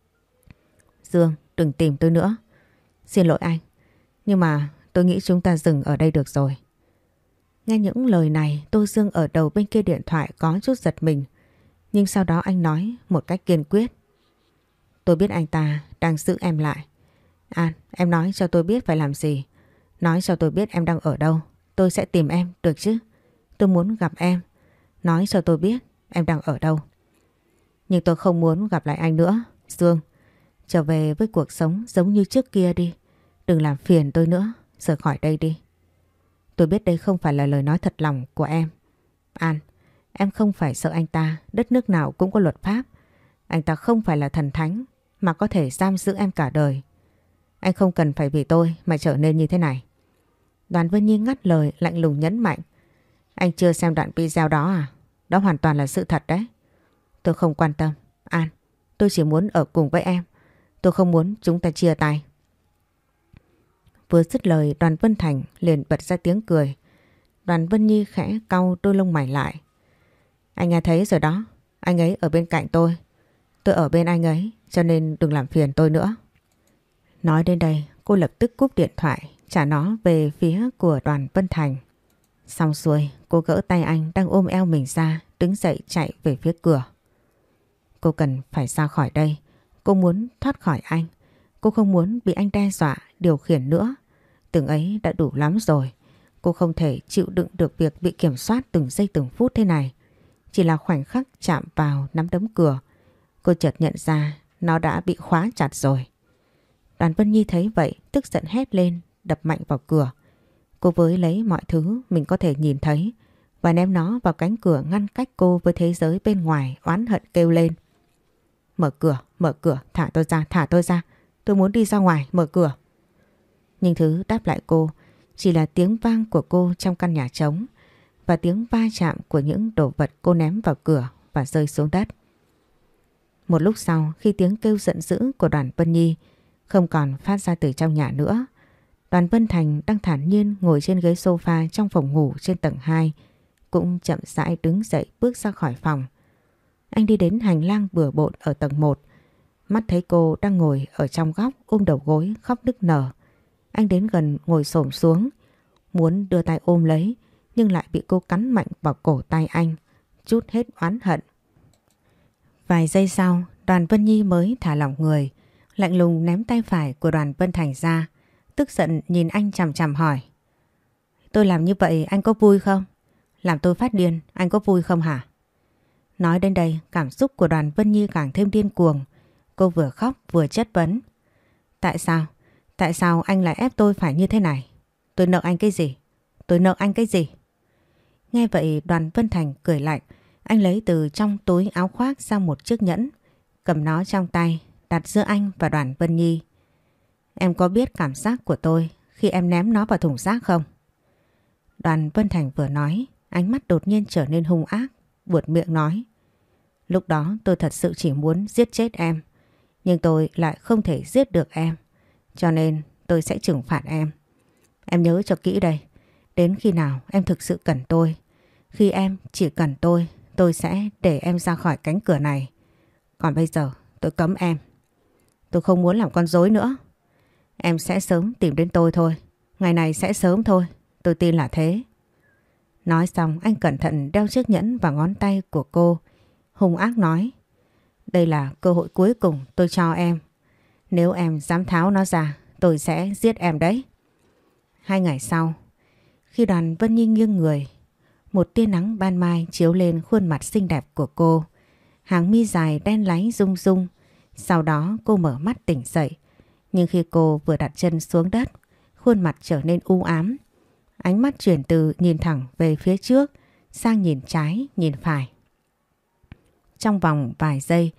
Dương, đừng tìm tôi nữa. Xin lỗi anh, nhưng mà tôi nghĩ chúng ta dừng ở đây được rồi. Nghe những lời này, Tô Dương ở đầu bên kia điện thoại có chút giật mình. Nhưng sau đó anh nói một cách kiên quyết. Tôi biết anh ta đang giữ em lại. An, em nói cho tôi biết phải làm gì. Nói cho tôi biết em đang ở đâu. Tôi sẽ tìm em, được chứ? Tôi muốn gặp em. Nói cho tôi biết em đang ở đâu. Nhưng tôi không muốn gặp lại anh nữa. Dương, trở về với cuộc sống giống như trước kia đi. Đừng làm phiền tôi nữa. Rời khỏi đây đi. Tôi biết đây không phải là lời nói thật lòng của em. An, em không phải sợ anh ta. Đất nước nào cũng có luật pháp. Anh ta không phải là thần thánh mà có thể giam giữ em cả đời. Anh không cần phải vì tôi mà trở nên như thế này. Đoàn Vân Nhi ngắt lời, lạnh lùng nhấn mạnh. Anh chưa xem đoạn video đó à? Đó hoàn toàn là sự thật đấy. Tôi không quan tâm. An, tôi chỉ muốn ở cùng với em. Tôi không muốn chúng ta chia tay. Vừa dứt lời, Đoàn Vân Thành liền bật ra tiếng cười. Đoàn Vân Nhi khẽ cau đôi lông mày lại. Anh nghe thấy rồi đó. Anh ấy ở bên cạnh tôi. Tôi ở bên anh ấy, cho nên đừng làm phiền tôi nữa. Nói đến đây, cô lập tức cúp điện thoại, trả nó về phía của Đoàn Vân Thành. Xong xuôi, cô gỡ tay anh đang ôm eo mình ra, đứng dậy chạy về phía cửa. Cô cần phải ra khỏi đây. Cô muốn thoát khỏi anh. Cô không muốn bị anh đe dọa, điều khiển nữa. Từng ấy đã đủ lắm rồi. Cô không thể chịu đựng được việc bị kiểm soát từng giây từng phút thế này. Chỉ là khoảnh khắc chạm vào nắm đấm cửa, cô chợt nhận ra nó đã bị khóa chặt rồi. Đoàn Vân Nhi thấy vậy, tức giận hét lên, đập mạnh vào cửa. Cô với lấy mọi thứ mình có thể nhìn thấy và ném nó vào cánh cửa ngăn cách cô với thế giới bên ngoài, oán hận kêu lên. Mở cửa, mở cửa, thả tôi ra, thả tôi ra. Tôi muốn đi ra ngoài, mở cửa. Nhưng thứ đáp lại cô chỉ là tiếng vang của cô trong căn nhà trống và tiếng va chạm của những đồ vật cô ném vào cửa và rơi xuống đất. Một lúc sau, khi tiếng kêu giận dữ của Đoàn Vân Nhi không còn phát ra từ trong nhà nữa, Đoàn Vân Thành đang thản nhiên ngồi trên ghế sofa trong phòng ngủ trên tầng hai, cũng chậm rãi đứng dậy bước ra khỏi phòng. Anh đi đến hành lang bừa bộn ở tầng một, mắt thấy cô đang ngồi ở trong góc ôm đầu gối khóc nức nở. Anh đến gần ngồi xổm xuống, muốn đưa tay ôm lấy, nhưng lại bị cô cắn mạnh vào cổ tay anh, trút hết oán hận. Vài giây sau, Đoàn Vân Nhi mới thả lỏng người, lạnh lùng ném tay phải của Đoàn Vân Thành ra, tức giận nhìn anh chằm chằm hỏi. Tôi làm như vậy anh có vui không? Làm tôi phát điên, anh có vui không hả? Nói đến đây, cảm xúc của Đoàn Vân Nhi càng thêm điên cuồng. Cô vừa khóc vừa chất vấn. Tại sao? Tại sao anh lại ép tôi phải như thế này? Tôi nợ anh cái gì? Tôi nợ anh cái gì? Nghe vậy Đoàn Vân Thành cười lạnh. Anh lấy từ trong túi áo khoác ra một chiếc nhẫn, cầm nó trong tay, đặt giữa anh và Đoàn Vân Nhi. Em có biết cảm giác của tôi khi em ném nó vào thùng rác không? Đoàn Vân Thành vừa nói, ánh mắt đột nhiên trở nên hung ác, buột miệng nói. Lúc đó tôi thật sự chỉ muốn giết chết em, nhưng tôi lại không thể giết được em, cho nên tôi sẽ trừng phạt em. Em nhớ cho kỹ đây, đến khi nào em thực sự cần tôi, khi em chỉ cần tôi, tôi sẽ để em ra khỏi cánh cửa này. Còn bây giờ tôi cấm em. Tôi không muốn làm con rối nữa. Em sẽ sớm tìm đến tôi thôi. Ngày này sẽ sớm thôi. Tôi tin là thế. Nói xong anh cẩn thận đeo chiếc nhẫn vào ngón tay của cô, hung ác nói. Đây là cơ hội cuối cùng tôi cho em. Nếu em dám tháo nó ra, tôi sẽ giết em đấy. Hai ngày sau, khi Đoàn Vân Nhi nghiêng người, một tia nắng ban mai chiếu lên khuôn mặt xinh đẹp của cô. Hàng mi dài đen láy rung rung. Sau đó cô mở mắt tỉnh dậy. Nhưng khi cô vừa đặt chân xuống đất, khuôn mặt trở nên u ám. Ánh mắt chuyển từ nhìn thẳng về phía trước sang nhìn trái, nhìn phải. Trong vòng vài giây,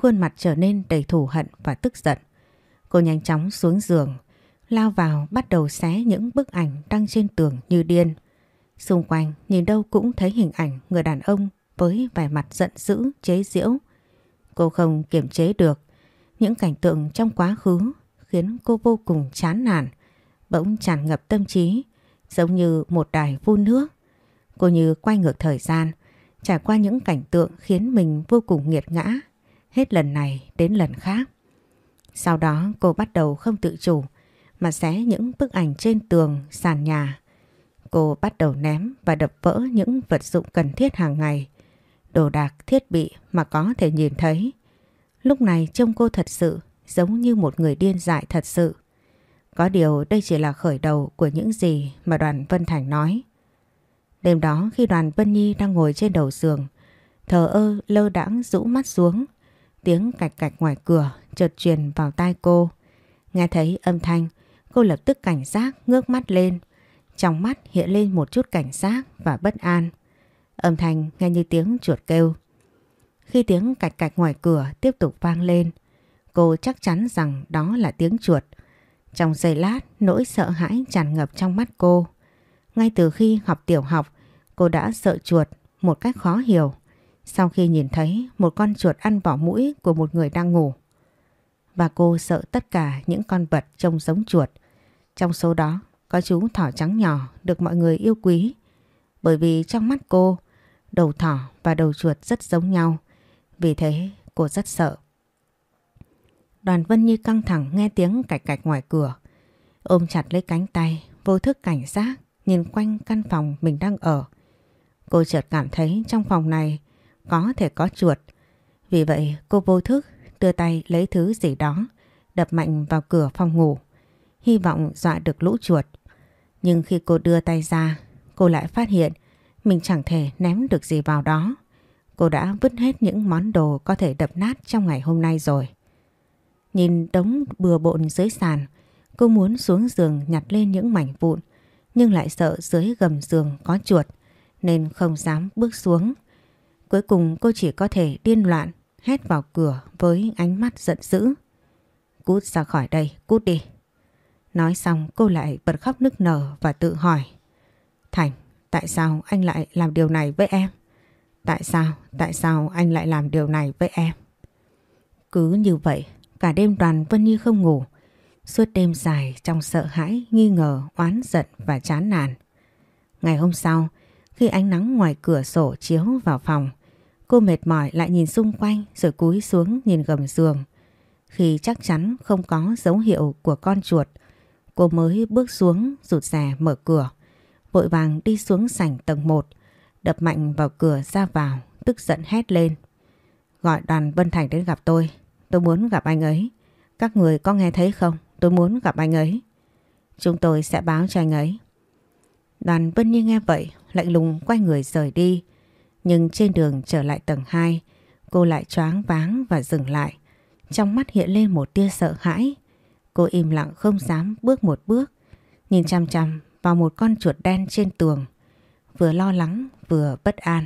khuôn mặt trở nên đầy thù hận và tức giận. Cô nhanh chóng xuống giường, lao vào bắt đầu xé những bức ảnh đăng trên tường như điên. Xung quanh nhìn đâu cũng thấy hình ảnh người đàn ông với vẻ mặt giận dữ, chế giễu. Cô không kiềm chế được. Những cảnh tượng trong quá khứ khiến cô vô cùng chán nản, bỗng tràn ngập tâm trí, giống như một đài phun nước. Cô như quay ngược thời gian, trải qua những cảnh tượng khiến mình vô cùng nghiệt ngã, hết lần này đến lần khác. Sau đó cô bắt đầu không tự chủ mà xé những bức ảnh trên tường, sàn nhà. Cô bắt đầu ném và đập vỡ những vật dụng cần thiết hàng ngày, đồ đạc, thiết bị mà có thể nhìn thấy. Lúc này trông cô thật sự giống như một người điên dại thật sự. Có điều đây chỉ là khởi đầu của những gì mà Đoàn Vân Thành nói. Đêm đó khi Đoàn Vân Nhi đang ngồi trên đầu giường, thờ ơ lơ đãng rũ mắt xuống, tiếng cạch cạch ngoài cửa chợt truyền vào tai cô. Nghe thấy âm thanh, cô lập tức cảnh giác ngước mắt lên. Trong mắt hiện lên một chút cảnh giác và bất an. Âm thanh nghe như tiếng chuột kêu. Khi tiếng cạch cạch ngoài cửa tiếp tục vang lên, cô chắc chắn rằng đó là tiếng chuột. Trong giây lát, nỗi sợ hãi tràn ngập trong mắt cô. Ngay từ khi học tiểu học, cô đã sợ chuột một cách khó hiểu sau khi nhìn thấy một con chuột ăn vỏ mũi của một người đang ngủ. Và cô sợ tất cả những con vật trông giống chuột. Trong số đó có chú thỏ trắng nhỏ được mọi người yêu quý. Bởi vì trong mắt cô, đầu thỏ và đầu chuột rất giống nhau. Vì thế cô rất sợ. Đoàn Vân Nhi căng thẳng nghe tiếng cạch cạch ngoài cửa, ôm chặt lấy cánh tay, vô thức cảnh giác nhìn quanh căn phòng mình đang ở. Cô chợt cảm thấy trong phòng này có thể có chuột. Vì vậy cô vô thức đưa tay lấy thứ gì đó đập mạnh vào cửa phòng ngủ, hy vọng dọa được lũ chuột. Nhưng khi cô đưa tay ra, cô lại phát hiện mình chẳng thể ném được gì vào đó. Cô đã vứt hết những món đồ có thể đập nát trong ngày hôm nay rồi. Nhìn đống bừa bộn dưới sàn, cô muốn xuống giường nhặt lên những mảnh vụn, nhưng lại sợ dưới gầm giường có chuột nên không dám bước xuống. Cuối cùng cô chỉ có thể điên loạn hét vào cửa với ánh mắt giận dữ. Cút ra khỏi đây, cút đi. Nói xong cô lại bật khóc nức nở và tự hỏi. Thành, tại sao anh lại làm điều này với em? Tại sao, tại sao anh lại làm điều này với em? Cứ như vậy, cả đêm Đoàn Vân Nhi không ngủ. Suốt đêm dài trong sợ hãi, nghi ngờ, oán giận và chán nản. Ngày hôm sau, khi ánh nắng ngoài cửa sổ chiếu vào phòng, cô mệt mỏi lại nhìn xung quanh rồi cúi xuống nhìn gầm giường. Khi chắc chắn không có dấu hiệu của con chuột, cô mới bước xuống rụt rè mở cửa, vội vàng đi xuống sảnh tầng một, đập mạnh vào cửa ra vào, tức giận hét lên. Gọi Đoàn Vân Thành đến gặp tôi, tôi muốn gặp anh ấy. Các người có nghe thấy không? Tôi muốn gặp anh ấy. Chúng tôi sẽ báo cho anh ấy. Đoàn Vân Nhi nghe vậy, lạnh lùng quay người rời đi. Nhưng trên đường trở lại tầng hai, cô lại choáng váng và dừng lại. Trong mắt hiện lên một tia sợ hãi. Cô im lặng không dám bước một bước, nhìn chằm chằm vào một con chuột đen trên tường, vừa lo lắng vừa bất an.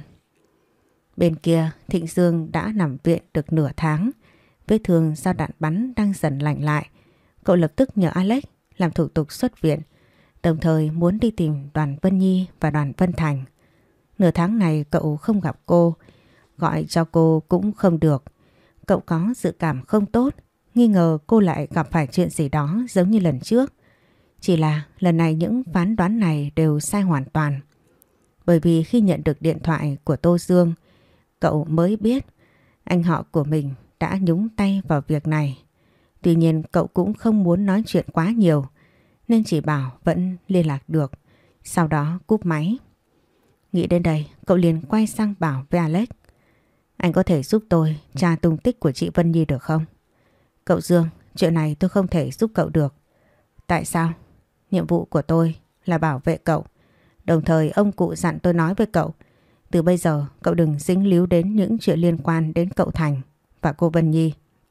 Bên kia, Thịnh Dương đã nằm viện được nửa tháng. Vết thương do đạn bắn đang dần lành lại. Cậu lập tức nhờ Alex làm thủ tục xuất viện, đồng thời muốn đi tìm Đoàn Vân Nhi và Đoàn Vân Thành. Nửa tháng này cậu không gặp cô, gọi cho cô cũng không được. Cậu có dự cảm không tốt, nghi ngờ cô lại gặp phải chuyện gì đó giống như lần trước. Chỉ là lần này những phán đoán này đều sai hoàn toàn. Bởi vì khi nhận được điện thoại của Tô Dương, cậu mới biết anh họ của mình đã nhúng tay vào việc này. Tuy nhiên cậu cũng không muốn nói chuyện quá nhiều, nên chỉ bảo vẫn liên lạc được, sau đó cúp máy. Nghĩ đến đây, cậu liền quay sang bảo với Alex. Anh có thể giúp tôi tra tung tích của chị Vân Nhi được không? Cậu Dương, chuyện này tôi không thể giúp cậu được. Tại sao? Nhiệm vụ của tôi là bảo vệ cậu. Đồng thời ông cụ dặn tôi nói với cậu, từ bây giờ cậu đừng dính líu đến những chuyện liên quan đến cậu Thành và cô Vân Nhi.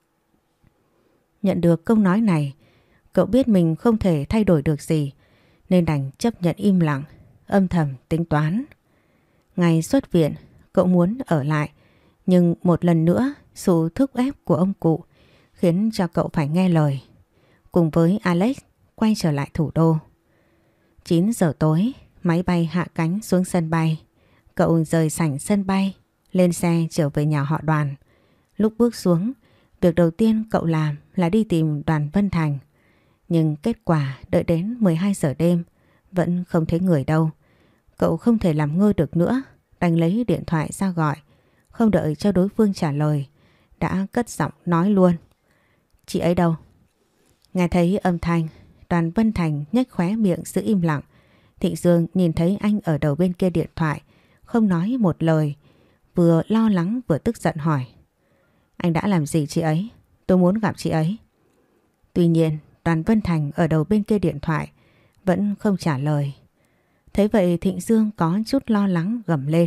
Nhận được câu nói này, cậu biết mình không thể thay đổi được gì, nên đành chấp nhận im lặng, âm thầm tính toán. Ngày xuất viện, cậu muốn ở lại Nhưng một lần nữa sự thúc ép của ông cụ khiến cho cậu phải nghe lời. Cùng với Alex quay trở lại thủ đô. chín giờ tối, máy bay hạ cánh xuống sân bay. Cậu rời sảnh sân bay, lên xe trở về nhà họ Đoàn. Lúc bước xuống, việc đầu tiên cậu làm là đi tìm Đoàn Vân Thành. Nhưng kết quả đợi đến mười hai giờ đêm vẫn không thấy người đâu. Cậu không thể làm ngơ được nữa, đành lấy điện thoại ra gọi. Không đợi cho đối phương trả lời, đã cất giọng nói luôn. Chị ấy đâu? Nghe thấy âm thanh, Đoàn Vân Thành nhếch khóe miệng giữ im lặng. Thịnh Dương nhìn thấy anh ở đầu bên kia điện thoại, không nói một lời, vừa lo lắng vừa tức giận hỏi. Anh đã làm gì chị ấy? Tôi muốn gặp chị ấy. Tuy nhiên, Đoàn Vân Thành ở đầu bên kia điện thoại vẫn không trả lời. Thấy vậy Thịnh Dương có chút lo lắng gầm lên.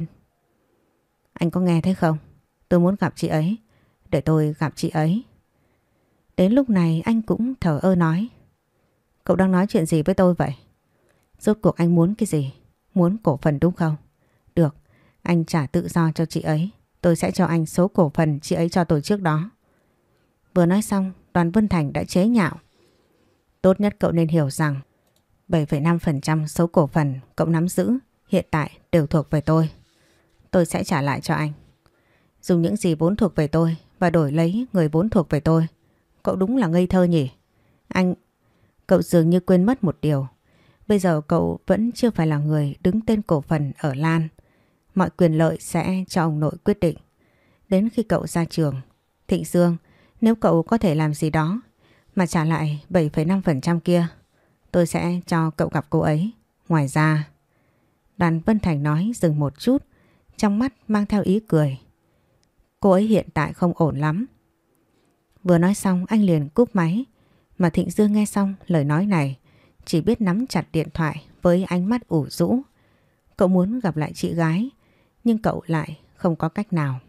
Anh có nghe thấy không? Tôi muốn gặp chị ấy. Để tôi gặp chị ấy. Đến lúc này anh cũng thở ơ nói. Cậu đang nói chuyện gì với tôi vậy? Rốt cuộc anh muốn cái gì? Muốn cổ phần đúng không? Được, anh trả tự do cho chị ấy. Tôi sẽ cho anh số cổ phần chị ấy cho tôi trước đó. Vừa nói xong, Đoàn Vân Thành đã chế nhạo. Tốt nhất cậu nên hiểu rằng bảy phẩy năm phần trăm số cổ phần cậu nắm giữ hiện tại đều thuộc về tôi. Tôi sẽ trả lại cho anh. Dùng những gì vốn thuộc về tôi và đổi lấy người vốn thuộc về tôi. Cậu đúng là ngây thơ nhỉ? Anh... Cậu dường như quên mất một điều. Bây giờ cậu vẫn chưa phải là người đứng tên cổ phần ở Lan. Mọi quyền lợi sẽ cho ông nội quyết định. Đến khi cậu ra trường, Thịnh Dương, nếu cậu có thể làm gì đó mà trả lại bảy phẩy năm phần trăm kia, tôi sẽ cho cậu gặp cô ấy. Ngoài ra, Đoàn Vân Thành nói dừng một chút, trong mắt mang theo ý cười. Cô ấy hiện tại không ổn lắm. Vừa nói xong anh liền cúp máy, mà Thịnh Dương nghe xong lời nói này chỉ biết nắm chặt điện thoại với ánh mắt ủ rũ. Cậu muốn gặp lại chị gái, nhưng cậu lại không có cách nào.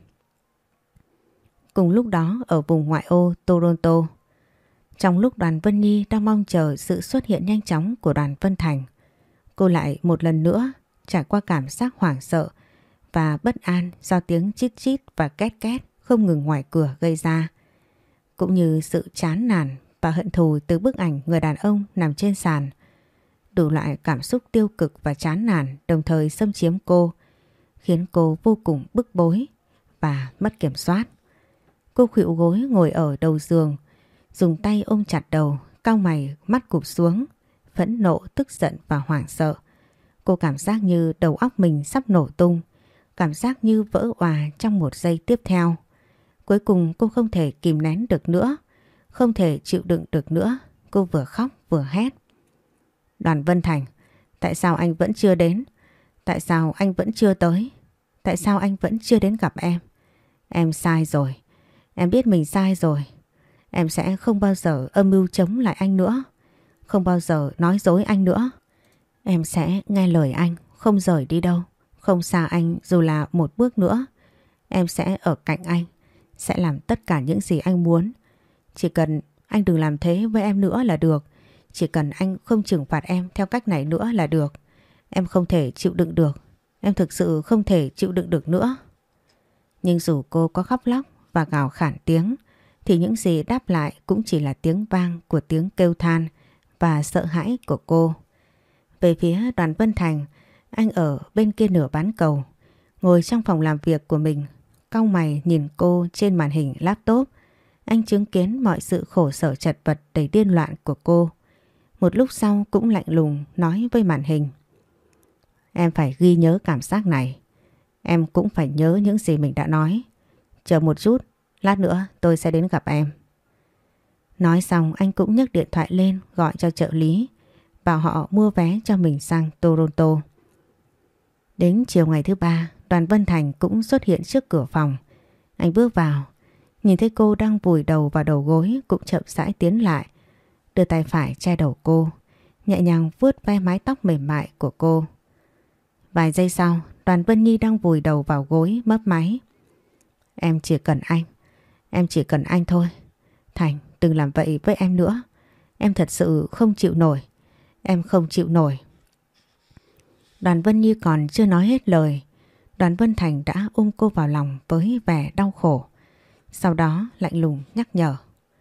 Cùng lúc đó ở vùng ngoại ô Toronto, trong lúc Đoàn Vân Nhi đang mong chờ sự xuất hiện nhanh chóng của Đoàn Vân Thành, cô lại một lần nữa trải qua cảm giác hoảng sợ và bất an do tiếng chít chít và két két không ngừng ngoài cửa gây ra, cũng như sự chán nản và hận thù từ bức ảnh người đàn ông nằm trên sàn. Đủ loại cảm xúc tiêu cực và chán nản đồng thời xâm chiếm cô, khiến cô vô cùng bức bối và mất kiểm soát. Cô khuỵu gối ngồi ở đầu giường, dùng tay ôm chặt đầu, cau mày, mắt cụp xuống, phẫn nộ, tức giận và hoảng sợ. Cô cảm giác như đầu óc mình sắp nổ tung, cảm giác như vỡ òa trong một giây tiếp theo. Cuối cùng cô không thể kìm nén được nữa, không thể chịu đựng được nữa, cô vừa khóc vừa hét. Đoàn Vân Thành, tại sao anh vẫn chưa đến? Tại sao anh vẫn chưa tới? Tại sao anh vẫn chưa đến gặp em? Em sai rồi, em biết mình sai rồi. Em sẽ không bao giờ âm mưu chống lại anh nữa, không bao giờ nói dối anh nữa. Em sẽ nghe lời anh, không rời đi đâu, không xa anh dù là một bước nữa. Em sẽ ở cạnh anh, sẽ làm tất cả những gì anh muốn. Chỉ cần anh đừng làm thế với em nữa là được. Chỉ cần anh không trừng phạt em theo cách này nữa là được. Em không thể chịu đựng được. Em thực sự không thể chịu đựng được nữa. Nhưng dù cô có khóc lóc và gào khản tiếng, thì những gì đáp lại cũng chỉ là tiếng vang của tiếng kêu than và sợ hãi của cô. Về phía Đoàn Vân Thành, anh ở bên kia nửa bán cầu, ngồi trong phòng làm việc của mình, cau mày nhìn cô trên màn hình laptop. Anh chứng kiến mọi sự khổ sở chật vật đầy điên loạn của cô. Một lúc sau cũng lạnh lùng nói với màn hình. Em phải ghi nhớ cảm giác này. Em cũng phải nhớ những gì mình đã nói. Chờ một chút, lát nữa tôi sẽ đến gặp em. Nói xong anh cũng nhấc điện thoại lên gọi cho trợ lý, bảo họ mua vé cho mình sang Toronto. Đến chiều ngày thứ ba, Đoàn Vân Thành cũng xuất hiện trước cửa phòng. Anh bước vào, nhìn thấy cô đang vùi đầu vào đầu gối, cũng chậm rãi tiến lại, đưa tay phải che đầu cô, nhẹ nhàng vuốt ve mái tóc mềm mại của cô. Vài giây sau, Đoàn Vân Nhi đang vùi đầu vào gối mấp máy. Em chỉ cần anh, em chỉ cần anh thôi. Thành, đừng làm vậy với em nữa. Em thật sự không chịu nổi. Em không chịu nổi. Đoàn Vân Nhi còn chưa nói hết lời, Đoàn Vân Thành đã ôm cô vào lòng với vẻ đau khổ. Sau đó lạnh lùng nhắc nhở.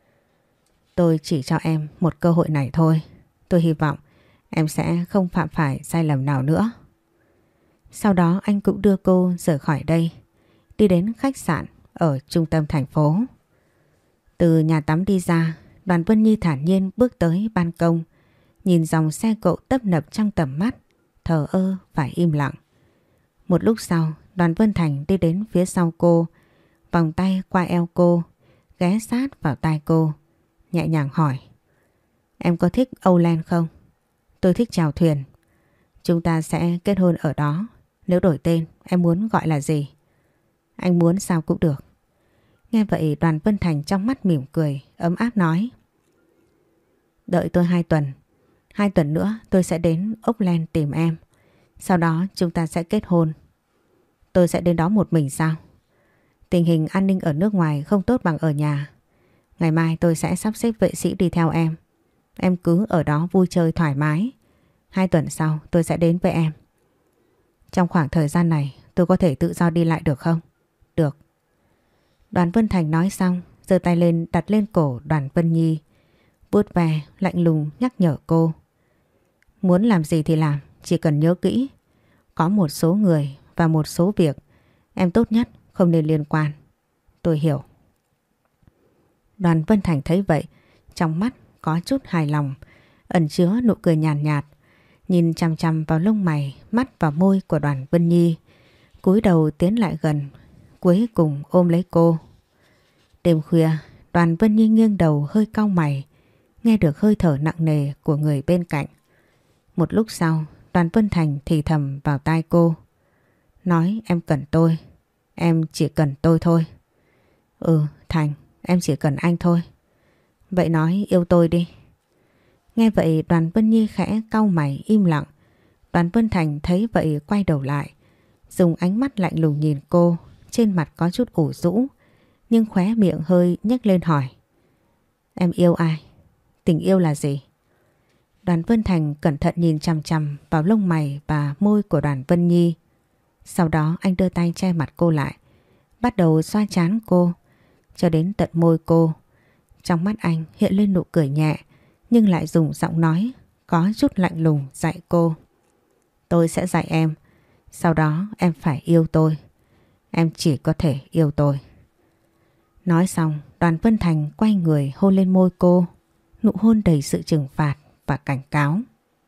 Tôi chỉ cho em một cơ hội này thôi. Tôi hy vọng em sẽ không phạm phải sai lầm nào nữa. Sau đó anh cũng đưa cô rời khỏi đây, đi đến khách sạn ở trung tâm thành phố. Từ nhà tắm đi ra, Đoàn Vân Nhi thản nhiên bước tới ban công, nhìn dòng xe cộ tấp nập trong tầm mắt, thờ ơ và im lặng. Một lúc sau, Đoàn Vân Thành đi đến phía sau cô, vòng tay qua eo cô, ghé sát vào tai cô, nhẹ nhàng hỏi. Em có thích Âu Lan không? Tôi thích chèo thuyền. Chúng ta sẽ kết hôn ở đó. Nếu đổi tên, em muốn gọi là gì? Anh muốn sao cũng được. Nghe vậy Đoàn Vân Thành trong mắt mỉm cười, ấm áp nói. Đợi tôi hai tuần. Hai tuần nữa tôi sẽ đến Oakland tìm em. Sau đó chúng ta sẽ kết hôn. Tôi sẽ đến đó một mình sao? Tình hình an ninh ở nước ngoài không tốt bằng ở nhà. Ngày mai tôi sẽ sắp xếp vệ sĩ đi theo em. Em cứ ở đó vui chơi thoải mái. Hai tuần sau tôi sẽ đến với em. Trong khoảng thời gian này tôi có thể tự do đi lại được không? Được. Đoàn Vân Thành nói xong, giơ tay lên đặt lên cổ Đoàn Vân Nhi, vuốt ve lạnh lùng nhắc nhở cô. Muốn làm gì thì làm, chỉ cần nhớ kỹ. Có một số người và một số việc em tốt nhất không nên liên quan. Tôi hiểu. Đoàn Vân Thành thấy vậy, trong mắt có chút hài lòng, ẩn chứa nụ cười nhàn nhạt, nhạt, nhìn chằm chằm vào lông mày, mắt và môi của Đoàn Vân Nhi, cúi đầu tiến lại gần, cuối cùng ôm lấy cô. Đêm khuya, Đoàn Vân Nhi nghiêng đầu hơi cau mày, nghe được hơi thở nặng nề của người bên cạnh. Một lúc sau, Đoàn Vân Thành thì thầm vào tai cô. Nói em cần tôi, em chỉ cần tôi thôi. Ừ, Thành, em chỉ cần anh thôi. Vậy nói yêu tôi đi. Nghe vậy Đoàn Vân Nhi khẽ cau mày im lặng. Đoàn Vân Thành thấy vậy quay đầu lại, dùng ánh mắt lạnh lùng nhìn cô, trên mặt có chút ủ rũ, nhưng khóe miệng hơi nhếch lên hỏi. Em yêu ai? Tình yêu là gì? Đoàn Vân Thành cẩn thận nhìn chằm chằm vào lông mày và môi của Đoàn Vân Nhi. Sau đó anh đưa tay che mặt cô lại, bắt đầu xoa trán cô, cho đến tận môi cô. Trong mắt anh hiện lên nụ cười nhẹ, nhưng lại dùng giọng nói có chút lạnh lùng dạy cô. Tôi sẽ dạy em, sau đó em phải yêu tôi. Em chỉ có thể yêu tôi. Nói xong, Đoàn Vân Thành quay người hôn lên môi cô, nụ hôn đầy sự trừng phạt và cảnh cáo.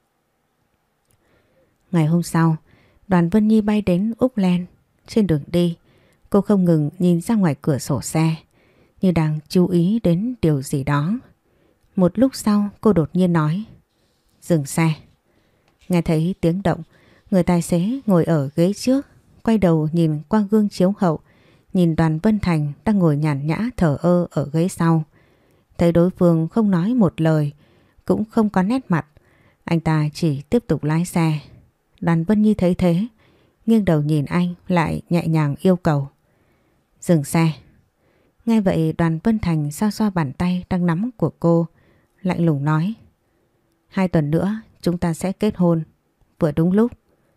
Ngày hôm sau, Đoàn Vân Nhi bay đến Oakland. Trên đường đi, cô không ngừng nhìn ra ngoài cửa sổ xe, như đang chú ý đến điều gì đó. Một lúc sau cô đột nhiên nói. Dừng xe. Nghe thấy tiếng động, người tài xế ngồi ở ghế trước quay đầu nhìn qua gương chiếu hậu, nhìn Đoàn Vân Thành đang ngồi nhàn nhã thờ ơ ở ghế sau. Thấy đối phương không nói một lời, cũng không có nét mặt, anh ta chỉ tiếp tục lái xe. Đoàn Vân Nhi thấy thế, nghiêng đầu nhìn anh, lại nhẹ nhàng yêu cầu. Dừng xe. Nghe vậy Đoàn Vân Thành xoa xoa bàn tay đang nắm của cô, lạnh lùng nói. Hai tuần nữa chúng ta sẽ kết hôn, vừa đúng lúc.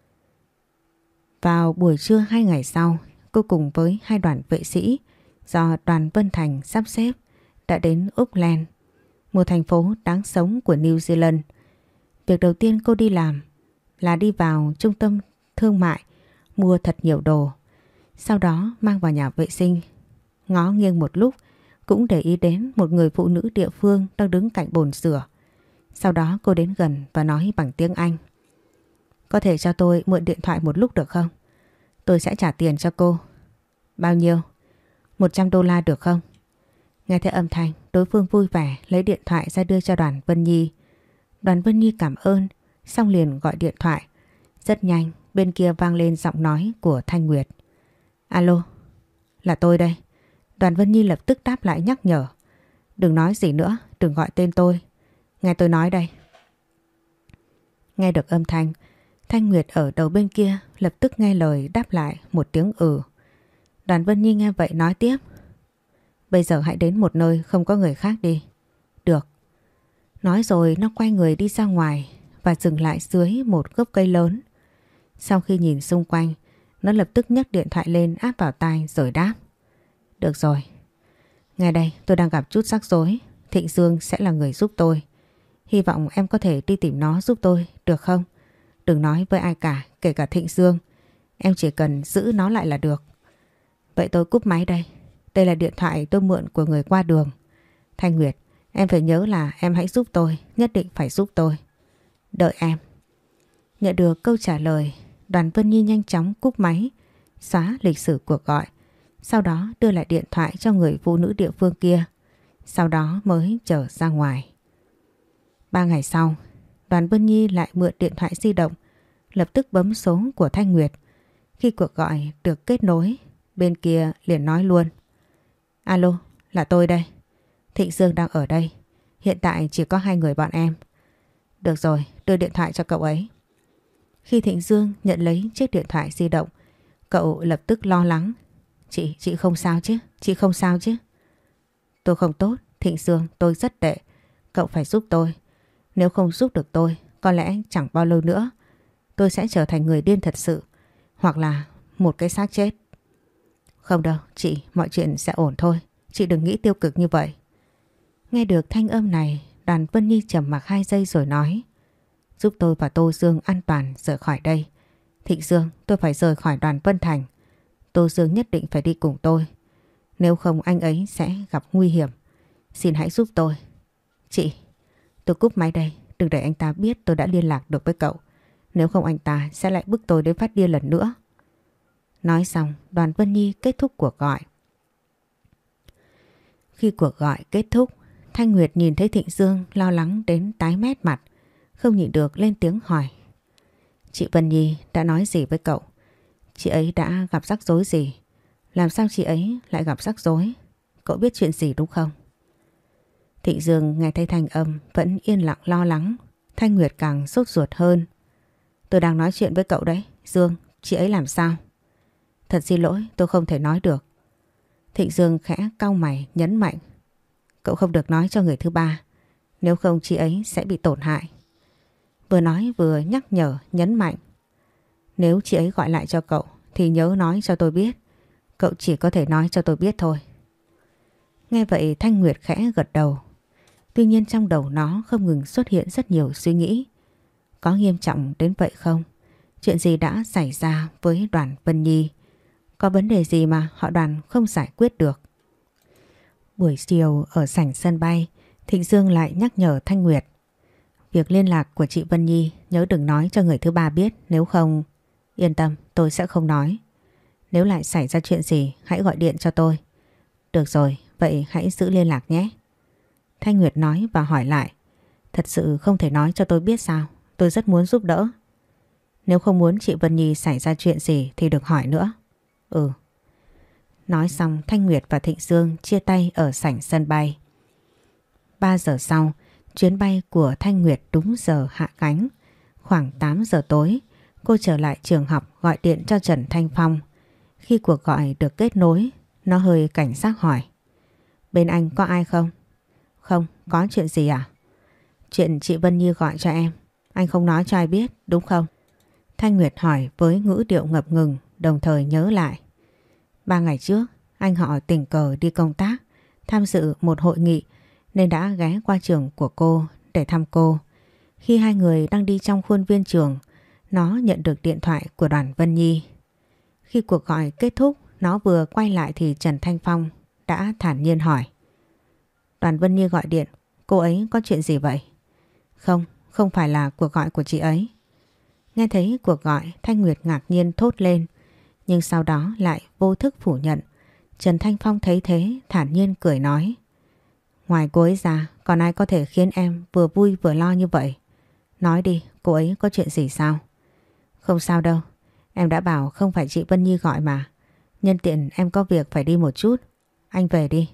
Vào buổi trưa hai ngày sau, cô cùng với hai đoàn vệ sĩ do Đoàn Vân Thành sắp xếp đã đến Auckland, một thành phố đáng sống của New Zealand. Việc đầu tiên cô đi làm là đi vào trung tâm thương mại, mua thật nhiều đồ. Sau đó mang vào nhà vệ sinh. Ngó nghiêng một lúc cũng để ý đến một người phụ nữ địa phương đang đứng cạnh bồn rửa. Sau đó cô đến gần và nói bằng tiếng Anh. Có thể cho tôi mượn điện thoại một lúc được không? Tôi sẽ trả tiền cho cô. Bao nhiêu? một trăm đô la được không? Nghe thấy âm thanh, đối phương vui vẻ lấy điện thoại ra đưa cho Đoàn Vân Nhi. Đoàn Vân Nhi cảm ơn, xong liền gọi điện thoại. Rất nhanh, bên kia vang lên giọng nói của Thanh Nguyệt. Alo, là tôi đây. Đoàn Vân Nhi lập tức đáp lại nhắc nhở. Đừng nói gì nữa, đừng gọi tên tôi. Nghe tôi nói đây. Nghe được âm thanh, Thanh Nguyệt ở đầu bên kia lập tức nghe lời đáp lại một tiếng ừ. Đoàn Vân Nhi nghe vậy nói tiếp. Bây giờ hãy đến một nơi không có người khác đi. Được. Nói rồi nó quay người đi ra ngoài và dừng lại dưới một gốc cây lớn. Sau khi nhìn xung quanh, Nó lập tức nhấc điện thoại lên áp vào tai rồi đáp. Được rồi. Nghe đây, tôi đang gặp chút rắc rối. Thịnh Dương sẽ là người giúp tôi. Hy vọng em có thể đi tìm nó giúp tôi, được không? Đừng nói với ai cả, kể cả Thịnh Dương. Em chỉ cần giữ nó lại là được. Vậy tôi cúp máy đây. Đây là điện thoại tôi mượn của người qua đường. Thanh Nguyệt, em phải nhớ là em hãy giúp tôi, nhất định phải giúp tôi. Đợi em. Nhận được câu trả lời, Đoàn Vân Nhi nhanh chóng cúp máy, xóa lịch sử cuộc gọi. Sau đó đưa lại điện thoại cho người phụ nữ địa phương kia. Sau đó mới trở ra ngoài. Ba ngày sau, Đoàn Vân Nhi lại mượn điện thoại di động, lập tức bấm số của Thanh Nguyệt. Khi cuộc gọi được kết nối, bên kia liền nói luôn. Alo, là tôi đây. Thịnh Dương đang ở đây. Hiện tại chỉ có hai người bọn em. Được rồi, đưa điện thoại cho cậu ấy. Khi Thịnh Dương nhận lấy chiếc điện thoại di động, cậu lập tức lo lắng. Chị, chị không sao chứ? Chị không sao chứ? Tôi không tốt, Thịnh Dương, tôi rất tệ. Cậu phải giúp tôi. Nếu không giúp được tôi, có lẽ chẳng bao lâu nữa tôi sẽ trở thành người điên thật sự. Hoặc là một cái xác chết. Không đâu, chị, mọi chuyện sẽ ổn thôi. Chị đừng nghĩ tiêu cực như vậy. Nghe được thanh âm này, Đoàn Vân Nhi trầm mặc hai giây rồi nói. Giúp tôi và Tô Dương an toàn rời khỏi đây. Thịnh Dương, tôi phải rời khỏi Đoàn Vân Thành. Tô Dương nhất định phải đi cùng tôi. Nếu không anh ấy sẽ gặp nguy hiểm. Xin hãy giúp tôi. Chị, tôi cúp máy đây. Đừng để anh ta biết tôi đã liên lạc được với cậu. Nếu không anh ta sẽ lại bức tôi đến phát điên lần nữa. Nói xong, Đoàn Vân Nhi kết thúc cuộc gọi. Khi cuộc gọi kết thúc, Thanh Nguyệt nhìn thấy Thịnh Dương lo lắng đến tái mét mặt. Không nhịn được lên tiếng hỏi. Chị Vân Nhi đã nói gì với cậu? Chị ấy đã gặp rắc rối gì? Làm sao chị ấy lại gặp rắc rối? Cậu biết chuyện gì đúng không? Thịnh Dương nghe thấy thanh âm vẫn yên lặng lo lắng. Thanh Nguyệt càng sốt ruột hơn. Tôi đang nói chuyện với cậu đấy. Dương, chị ấy làm sao? Thật xin lỗi, tôi không thể nói được. Thịnh Dương khẽ cau mày nhấn mạnh. Cậu không được nói cho người thứ ba. Nếu không chị ấy sẽ bị tổn hại. Vừa nói vừa nhắc nhở nhấn mạnh. Nếu chị ấy gọi lại cho cậu thì nhớ nói cho tôi biết. Cậu chỉ có thể nói cho tôi biết thôi. Nghe vậy Thanh Nguyệt khẽ gật đầu. Tuy nhiên trong đầu nó không ngừng xuất hiện rất nhiều suy nghĩ. Có nghiêm trọng đến vậy không? Chuyện gì đã xảy ra với Đoàn Vân Nhi? Có vấn đề gì mà họ Đoàn không giải quyết được? Buổi chiều ở sảnh sân bay, Thịnh Dương lại nhắc nhở Thanh Nguyệt. Việc liên lạc của chị Vân Nhi nhớ đừng nói cho người thứ ba biết, nếu không... Yên tâm, tôi sẽ không nói. Nếu lại xảy ra chuyện gì, hãy gọi điện cho tôi. Được rồi, vậy hãy giữ liên lạc nhé. Thanh Nguyệt nói và hỏi lại. Thật sự không thể nói cho tôi biết sao? Tôi rất muốn giúp đỡ. Nếu không muốn chị Vân Nhi xảy ra chuyện gì thì được hỏi nữa. Ừ. Nói xong Thanh Nguyệt và Thịnh Dương chia tay ở sảnh sân bay. ba giờ sau, chuyến bay của Thanh Nguyệt đúng giờ hạ cánh. Khoảng tám giờ tối, cô trở lại trường học gọi điện cho Trần Thanh Phong. Khi cuộc gọi được kết nối, nó hơi cảnh giác hỏi. Bên anh có ai không? Không, có chuyện gì à? Chuyện chị Vân Nhi gọi cho em. Anh không nói cho ai biết, đúng không? Thanh Nguyệt hỏi với ngữ điệu ngập ngừng, đồng thời nhớ lại. Ba ngày trước, anh họ tình cờ đi công tác, tham dự một hội nghị nên đã ghé qua trường của cô để thăm cô. Khi hai người đang đi trong khuôn viên trường, nó nhận được điện thoại của Đoàn Vân Nhi. Khi cuộc gọi kết thúc, nó vừa quay lại thì Trần Thanh Phong đã thản nhiên hỏi. Đoàn Vân Nhi gọi điện, cô ấy có chuyện gì vậy? Không, không phải là cuộc gọi của chị ấy. Nghe thấy cuộc gọi, Thanh Nguyệt ngạc nhiên thốt lên, nhưng sau đó lại vô thức phủ nhận. Trần Thanh Phong thấy thế, thản nhiên cười nói. Ngoài cô ấy ra, còn ai có thể khiến em vừa vui vừa lo như vậy? Nói đi, cô ấy có chuyện gì sao? Không sao đâu, em đã bảo không phải chị Vân Nhi gọi mà. Nhân tiện em có việc phải đi một chút. Anh về đi.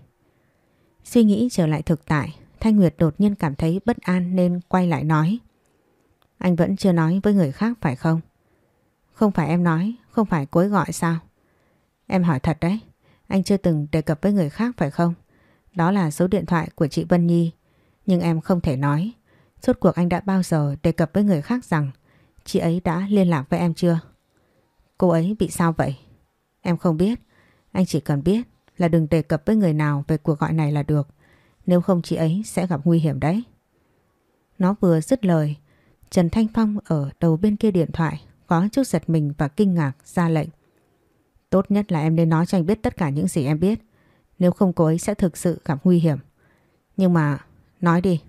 Suy nghĩ trở lại thực tại, Thanh Nguyệt đột nhiên cảm thấy bất an nên quay lại nói. Anh vẫn chưa nói với người khác phải không? Không phải em nói, không phải cô ấy gọi sao? Em hỏi thật đấy, anh chưa từng đề cập với người khác phải không? Đó là số điện thoại của chị Vân Nhi. Nhưng em không thể nói. Rốt cuộc anh đã bao giờ đề cập với người khác rằng chị ấy đã liên lạc với em chưa? Cô ấy bị sao vậy? Em không biết. Anh chỉ cần biết là đừng đề cập với người nào về cuộc gọi này là được. Nếu không chị ấy sẽ gặp nguy hiểm đấy. Nó vừa dứt lời, Trần Thanh Phong ở đầu bên kia điện thoại có chút giật mình và kinh ngạc ra lệnh. Tốt nhất là em nên nói cho anh biết tất cả những gì em biết. Nếu không cô ấy sẽ thực sự gặp nguy hiểm. Nhưng mà, nói đi.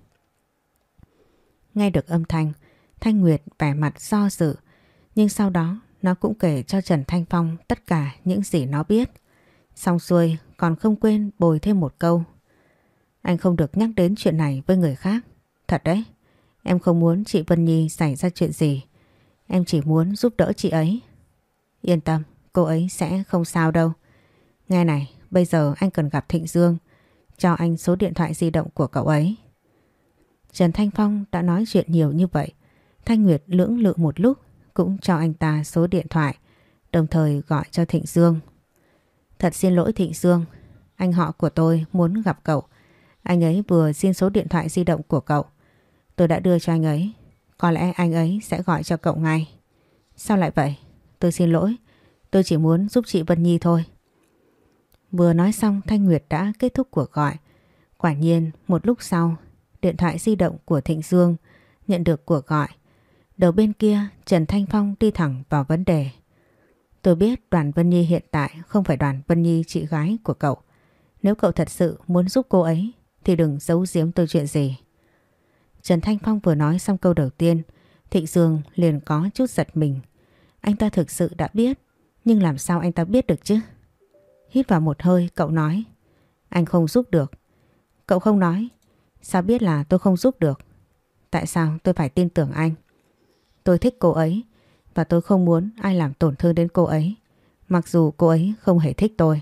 Nghe được âm thanh, Thanh Nguyệt vẻ mặt do dự. Nhưng sau đó nó cũng kể cho Trần Thanh Phong tất cả những gì nó biết. Xong xuôi còn không quên bồi thêm một câu. Anh không được nhắc đến chuyện này với người khác. Thật đấy, em không muốn chị Vân Nhi xảy ra chuyện gì. Em chỉ muốn giúp đỡ chị ấy. Yên tâm, cô ấy sẽ không sao đâu. Nghe này, bây giờ anh cần gặp Thịnh Dương. Cho anh số điện thoại di động của cậu ấy. Trần Thanh Phong đã nói chuyện nhiều như vậy. Thanh Nguyệt lưỡng lự một lúc cũng cho anh ta số điện thoại, đồng thời gọi cho Thịnh Dương. Thật xin lỗi Thịnh Dương, anh họ của tôi muốn gặp cậu. Anh ấy vừa xin số điện thoại di động của cậu. Tôi đã đưa cho anh ấy. Có lẽ anh ấy sẽ gọi cho cậu ngay. Sao lại vậy? Tôi xin lỗi. Tôi chỉ muốn giúp chị Vân Nhi thôi. Vừa nói xong Thanh Nguyệt đã kết thúc cuộc gọi. Quả nhiên một lúc sau, điện thoại di động của Thịnh Dương nhận được cuộc gọi. Đầu bên kia Trần Thanh Phong đi thẳng vào vấn đề. Tôi biết Đoàn Vân Nhi hiện tại không phải Đoàn Vân Nhi chị gái của cậu. Nếu cậu thật sự muốn giúp cô ấy thì đừng giấu giếm tôi chuyện gì. Trần Thanh Phong vừa nói xong câu đầu tiên, Thịnh Dương liền có chút giật mình. Anh ta thực sự đã biết, nhưng làm sao anh ta biết được chứ? Hít vào một hơi cậu nói. Anh không giúp được. Cậu không nói. Sao biết là tôi không giúp được? Tại sao tôi phải tin tưởng anh? Tôi thích cô ấy và tôi không muốn ai làm tổn thương đến cô ấy, mặc dù cô ấy không hề thích tôi.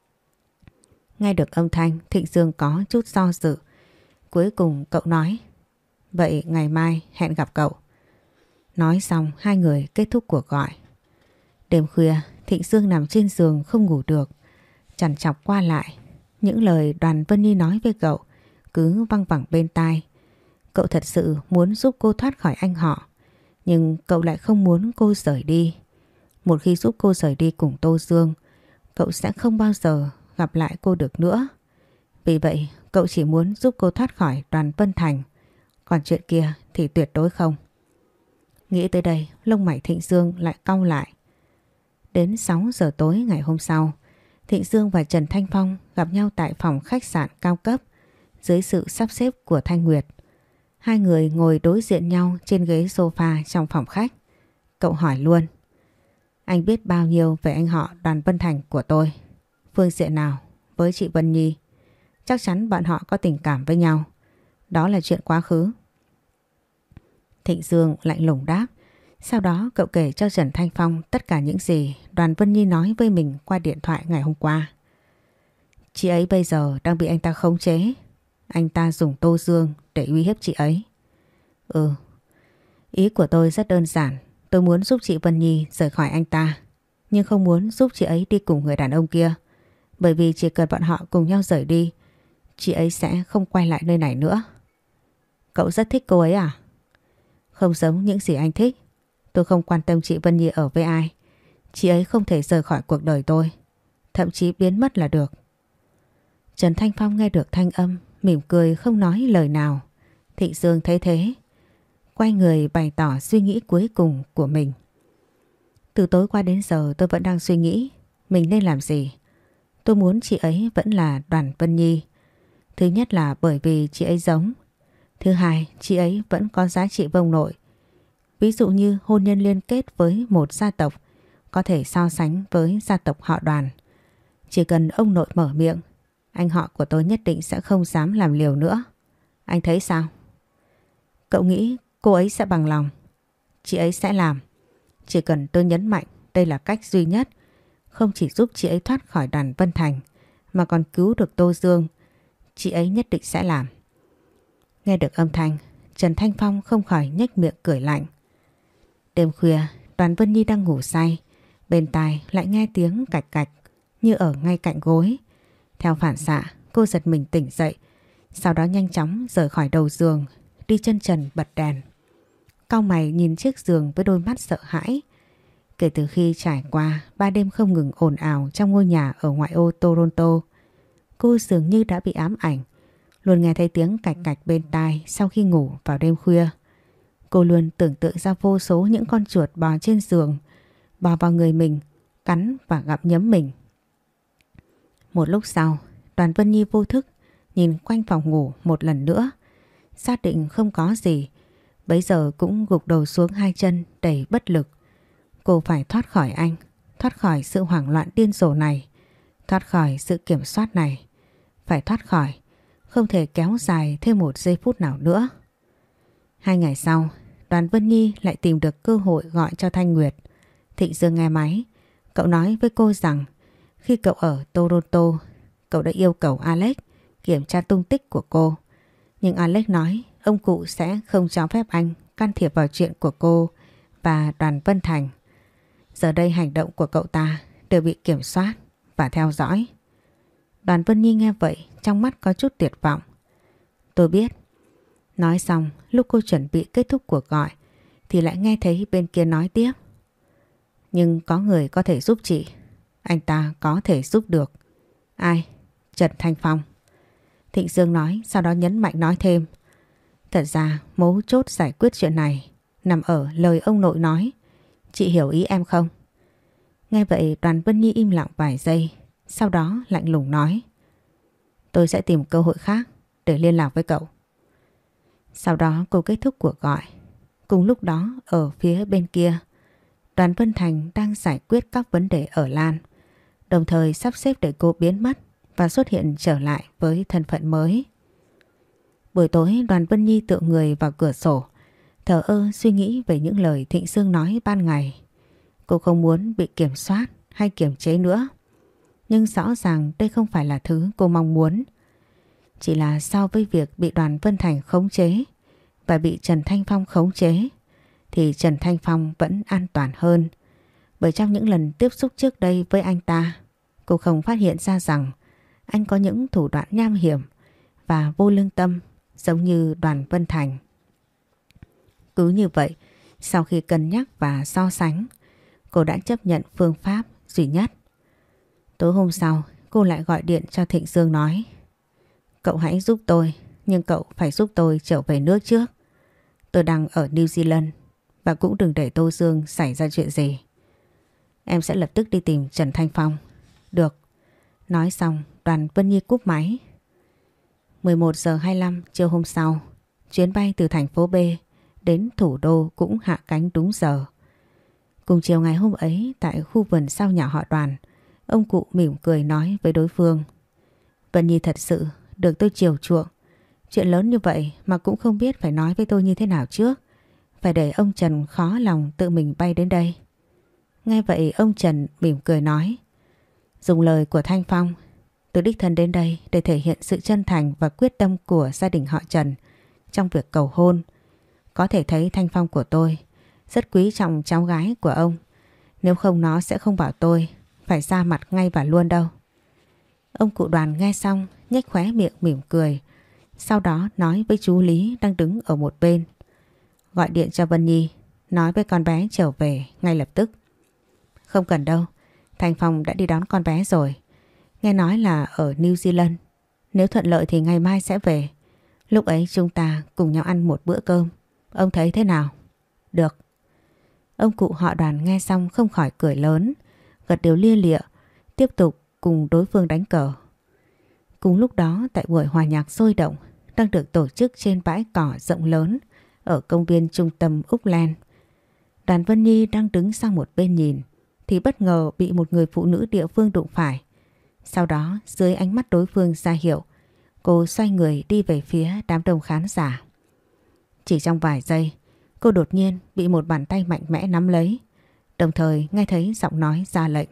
Nghe được âm thanh, Thịnh Dương có chút do dự. Cuối cùng cậu nói. Vậy ngày mai hẹn gặp cậu. Nói xong hai người kết thúc cuộc gọi. Đêm khuya Thịnh Dương nằm trên giường không ngủ được, trằn trọc qua lại. Những lời Đoàn Vân Nhi nói với cậu cứ văng vẳng bên tai. Cậu thật sự muốn giúp cô thoát khỏi anh họ, nhưng cậu lại không muốn cô rời đi. Một khi giúp cô rời đi cùng Tô Dương, cậu sẽ không bao giờ gặp lại cô được nữa. Vì vậy cậu chỉ muốn giúp cô thoát khỏi Đoàn Vân Thành. Còn chuyện kia thì tuyệt đối không. Nghĩ tới đây lông mày Thịnh Dương lại cau lại. Đến sáu giờ tối ngày hôm sau, Thịnh Dương và Trần Thanh Phong gặp nhau tại phòng khách sạn cao cấp dưới sự sắp xếp của Thanh Nguyệt. Hai người ngồi đối diện nhau trên ghế sofa trong phòng khách. Cậu hỏi luôn. Anh biết bao nhiêu về anh họ Đoàn Vân Thành của tôi? Phương diện nào? Với chị Vân Nhi? Chắc chắn bọn họ có tình cảm với nhau. Đó là chuyện quá khứ. Thịnh Dương lạnh lùng đáp. Sau đó cậu kể cho Trần Thanh Phong tất cả những gì Đoàn Vân Nhi nói với mình qua điện thoại ngày hôm qua. Chị ấy bây giờ đang bị anh ta khống chế. Anh ta dùng Tô Dương để uy hiếp chị ấy. Ừ, ý của tôi rất đơn giản. Tôi muốn giúp chị Vân Nhi rời khỏi anh ta, nhưng không muốn giúp chị ấy đi cùng người đàn ông kia. Bởi vì chỉ cần bọn họ cùng nhau rời đi, chị ấy sẽ không quay lại nơi này nữa. Cậu rất thích cô ấy à? Không giống những gì anh thích. Tôi không quan tâm chị Vân Nhi ở với ai. Chị ấy không thể rời khỏi cuộc đời tôi, thậm chí biến mất là được. Trần Thanh Phong nghe được thanh âm, mỉm cười không nói lời nào. Thịnh Dương thấy thế, quay người bày tỏ suy nghĩ cuối cùng của mình. Từ tối qua đến giờ tôi vẫn đang suy nghĩ mình nên làm gì. Tôi muốn chị ấy vẫn là Đoàn Vân Nhi. Thứ nhất là bởi vì chị ấy giống. Thứ hai, chị ấy vẫn có giá trị với ông nội. Ví dụ như hôn nhân liên kết với một gia tộc có thể so sánh với gia tộc họ Đoàn. Chỉ cần ông nội mở miệng, anh họ của tôi nhất định sẽ không dám làm liều nữa. Anh thấy sao? Cậu nghĩ cô ấy sẽ bằng lòng? Chị ấy sẽ làm. Chỉ cần tôi nhấn mạnh đây là cách duy nhất, không chỉ giúp chị ấy thoát khỏi Đoàn Vân Thành mà còn cứu được Tô Dương, chị ấy nhất định sẽ làm. Nghe được âm thanh, Trần Thanh Phong không khỏi nhếch miệng cười lạnh. Đêm khuya, Đoàn Vân Nhi đang ngủ say, bên tai lại nghe tiếng cạch cạch như ở ngay cạnh gối. Theo phản xạ, cô giật mình tỉnh dậy, sau đó nhanh chóng rời khỏi đầu giường, đi chân trần bật đèn. Cau mày nhìn chiếc giường với đôi mắt sợ hãi. Kể từ khi trải qua ba đêm không ngừng ồn ào trong ngôi nhà ở ngoại ô Toronto, cô dường như đã bị ám ảnh, luôn nghe thấy tiếng cạch cạch bên tai sau khi ngủ vào đêm khuya. Cô luôn tưởng tượng ra vô số những con chuột bò trên giường, bò vào người mình, cắn và gặm nhấm mình. Một lúc sau, Đoàn Vân Nhi vô thức nhìn quanh phòng ngủ một lần nữa, xác định không có gì, bấy giờ cũng gục đầu xuống hai chân đầy bất lực. Cô phải thoát khỏi anh, thoát khỏi sự hoảng loạn điên rồ này, thoát khỏi sự kiểm soát này, phải thoát khỏi, không thể kéo dài thêm một giây phút nào nữa. Hai ngày sau, Đoàn Vân Nhi lại tìm được cơ hội gọi cho Thanh Nguyệt. Thịnh Dương nghe máy, cậu nói với cô rằng khi cậu ở Toronto, cậu đã yêu cầu Alex kiểm tra tung tích của cô. Nhưng Alex nói ông cụ sẽ không cho phép anh can thiệp vào chuyện của cô và Đoàn Vân Thành. Giờ đây hành động của cậu ta đều bị kiểm soát và theo dõi. Đoàn Vân Nhi nghe vậy, trong mắt có chút tuyệt vọng. Tôi biết. Nói xong, lúc cô chuẩn bị kết thúc cuộc gọi thì lại nghe thấy bên kia nói tiếp. Nhưng có người có thể giúp chị. Anh ta có thể giúp được. Ai? Trần Thanh Phong. Thịnh Dương nói, sau đó nhấn mạnh nói thêm. Thật ra mấu chốt giải quyết chuyện này nằm ở lời ông nội nói. Chị hiểu ý em không? Nghe vậy Đoàn Vân Nhi im lặng vài giây, sau đó lạnh lùng nói. Tôi sẽ tìm cơ hội khác để liên lạc với cậu. Sau đó cô kết thúc cuộc gọi. Cùng lúc đó ở phía bên kia, Đoàn Vân Thành đang giải quyết các vấn đề ở Lan, đồng thời sắp xếp để cô biến mất và xuất hiện trở lại với thân phận mới. Buổi tối Đoàn Vân Nhi tựa người vào cửa sổ, thờ ơ suy nghĩ về những lời Thịnh Dương nói ban ngày. Cô không muốn bị kiểm soát hay kiềm chế nữa. Nhưng rõ ràng đây không phải là thứ cô mong muốn. Chỉ là so với việc bị Đoàn Vân Thành khống chế và bị Trần Thanh Phong khống chế thì Trần Thanh Phong vẫn an toàn hơn. Bởi trong những lần tiếp xúc trước đây với anh ta, cô không phát hiện ra rằng anh có những thủ đoạn nham hiểm và vô lương tâm giống như Đoàn Vân Thành. Cứ như vậy, sau khi cân nhắc và so sánh, cô đã chấp nhận phương pháp duy nhất. Tối hôm sau, cô lại gọi điện cho Thịnh Dương nói. Cậu hãy giúp tôi, nhưng cậu phải giúp tôi trở về nước trước. Tôi đang ở New Zealand và cũng đừng để Tô Dương xảy ra chuyện gì. Em sẽ lập tức đi tìm Trần Thanh Phong. Được. Nói xong, Đoàn Vân Nhi cúp máy. mười một giờ hai mươi lăm chiều hôm sau, chuyến bay từ thành phố B đến thủ đô cũng hạ cánh đúng giờ. Cùng chiều ngày hôm ấy tại khu vườn sau nhà họ Đoàn, ông cụ mỉm cười nói với đối phương. Vân Nhi thật sự được tôi chiều chuộng. Chuyện lớn như vậy mà cũng không biết phải nói với tôi như thế nào trước. Phải để ông Trần khó lòng tự mình bay đến đây. Nghe vậy ông Trần mỉm cười nói. Dùng lời của Thanh Phong, tôi đích thân đến đây để thể hiện sự chân thành và quyết tâm của gia đình họ Trần trong việc cầu hôn. Có thể thấy Thanh Phong của tôi rất quý trọng cháu gái của ông. Nếu không nó sẽ không bảo tôi phải ra mặt ngay và luôn đâu. Ông cụ Đoàn nghe xong nhếch khóe miệng mỉm cười. Sau đó nói với chú Lý đang đứng ở một bên. Gọi điện cho Vân Nhi, nói với con bé trở về ngay lập tức. Không cần đâu, Thanh Phong đã đi đón con bé rồi. Nghe nói là ở New Zealand. Nếu thuận lợi thì ngày mai sẽ về. Lúc ấy chúng ta cùng nhau ăn một bữa cơm. Ông thấy thế nào? Được. Ông cụ họ Đoàn nghe xong không khỏi cười lớn, gật đầu lia lịa, tiếp tục cùng đối phương đánh cờ. Cùng lúc đó tại buổi hòa nhạc sôi động đang được tổ chức trên bãi cỏ rộng lớn ở công viên trung tâm Auckland. Đoàn Vân Nhi đang đứng sang một bên nhìn thì bất ngờ bị một người phụ nữ địa phương đụng phải. Sau đó dưới ánh mắt đối phương ra hiệu, cô xoay người đi về phía đám đông khán giả. Chỉ trong vài giây, cô đột nhiên bị một bàn tay mạnh mẽ nắm lấy, đồng thời nghe thấy giọng nói ra lệnh.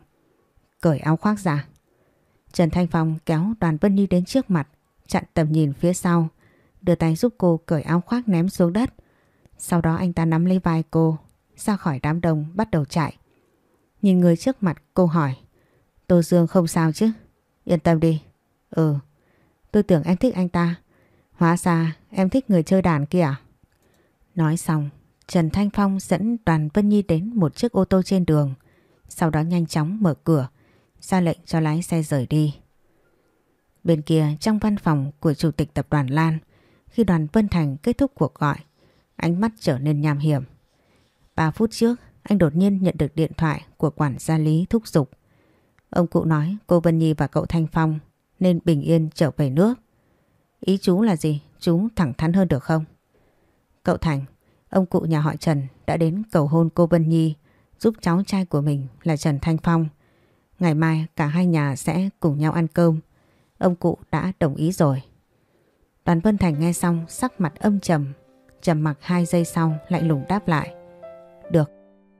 Cởi áo khoác ra. Trần Thanh Phong kéo Đoàn Vân Nhi đến trước mặt, chặn tầm nhìn phía sau, đưa tay giúp cô cởi áo khoác ném xuống đất. Sau đó anh ta nắm lấy vai cô, ra khỏi đám đông bắt đầu chạy. Nhìn người trước mặt cô hỏi. Tô Dương không sao chứ? Yên tâm đi. Ừ, tôi tưởng em thích anh ta. Hóa ra em thích người chơi đàn kia à? Nói xong, Trần Thanh Phong dẫn Đoàn Vân Nhi đến một chiếc ô tô trên đường, sau đó nhanh chóng mở cửa, ra lệnh cho lái xe rời đi. Bên kia trong văn phòng của Chủ tịch Tập đoàn Lan, khi Đoàn Vân Thành kết thúc cuộc gọi, ánh mắt trở nên nham hiểm. Ba phút trước, anh đột nhiên nhận được điện thoại của quản gia Lý thúc giục. Ông cụ nói cô Vân Nhi và cậu Thanh Phong nên bình yên trở về nước. Ý chú là gì? Chú thẳng thắn hơn được không? Cậu Thành, ông cụ nhà họ Trần đã đến cầu hôn cô Vân Nhi giúp cháu trai của mình là Trần Thanh Phong. Ngày mai cả hai nhà sẽ cùng nhau ăn cơm. Ông cụ đã đồng ý rồi. Đoàn Vân Thành nghe xong sắc mặt âm trầm, trầm mặc hai giây sau lạnh lùng đáp lại. Được.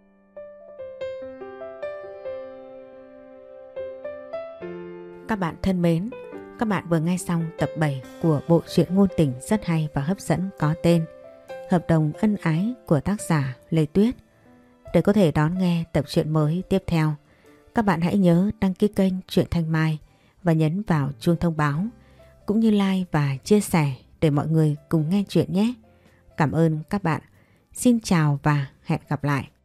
Các bạn thân mến, các bạn vừa nghe xong tập bảy của bộ truyện ngôn tình rất hay và hấp dẫn có tên Hợp đồng ân ái của tác giả Lê Tuyết. Để có thể đón nghe tập truyện mới tiếp theo, các bạn hãy nhớ đăng ký kênh Truyện Thanh Mai và nhấn vào chuông thông báo, cũng như like và chia sẻ để mọi người cùng nghe chuyện nhé. Cảm ơn các bạn. Xin chào và hẹn gặp lại.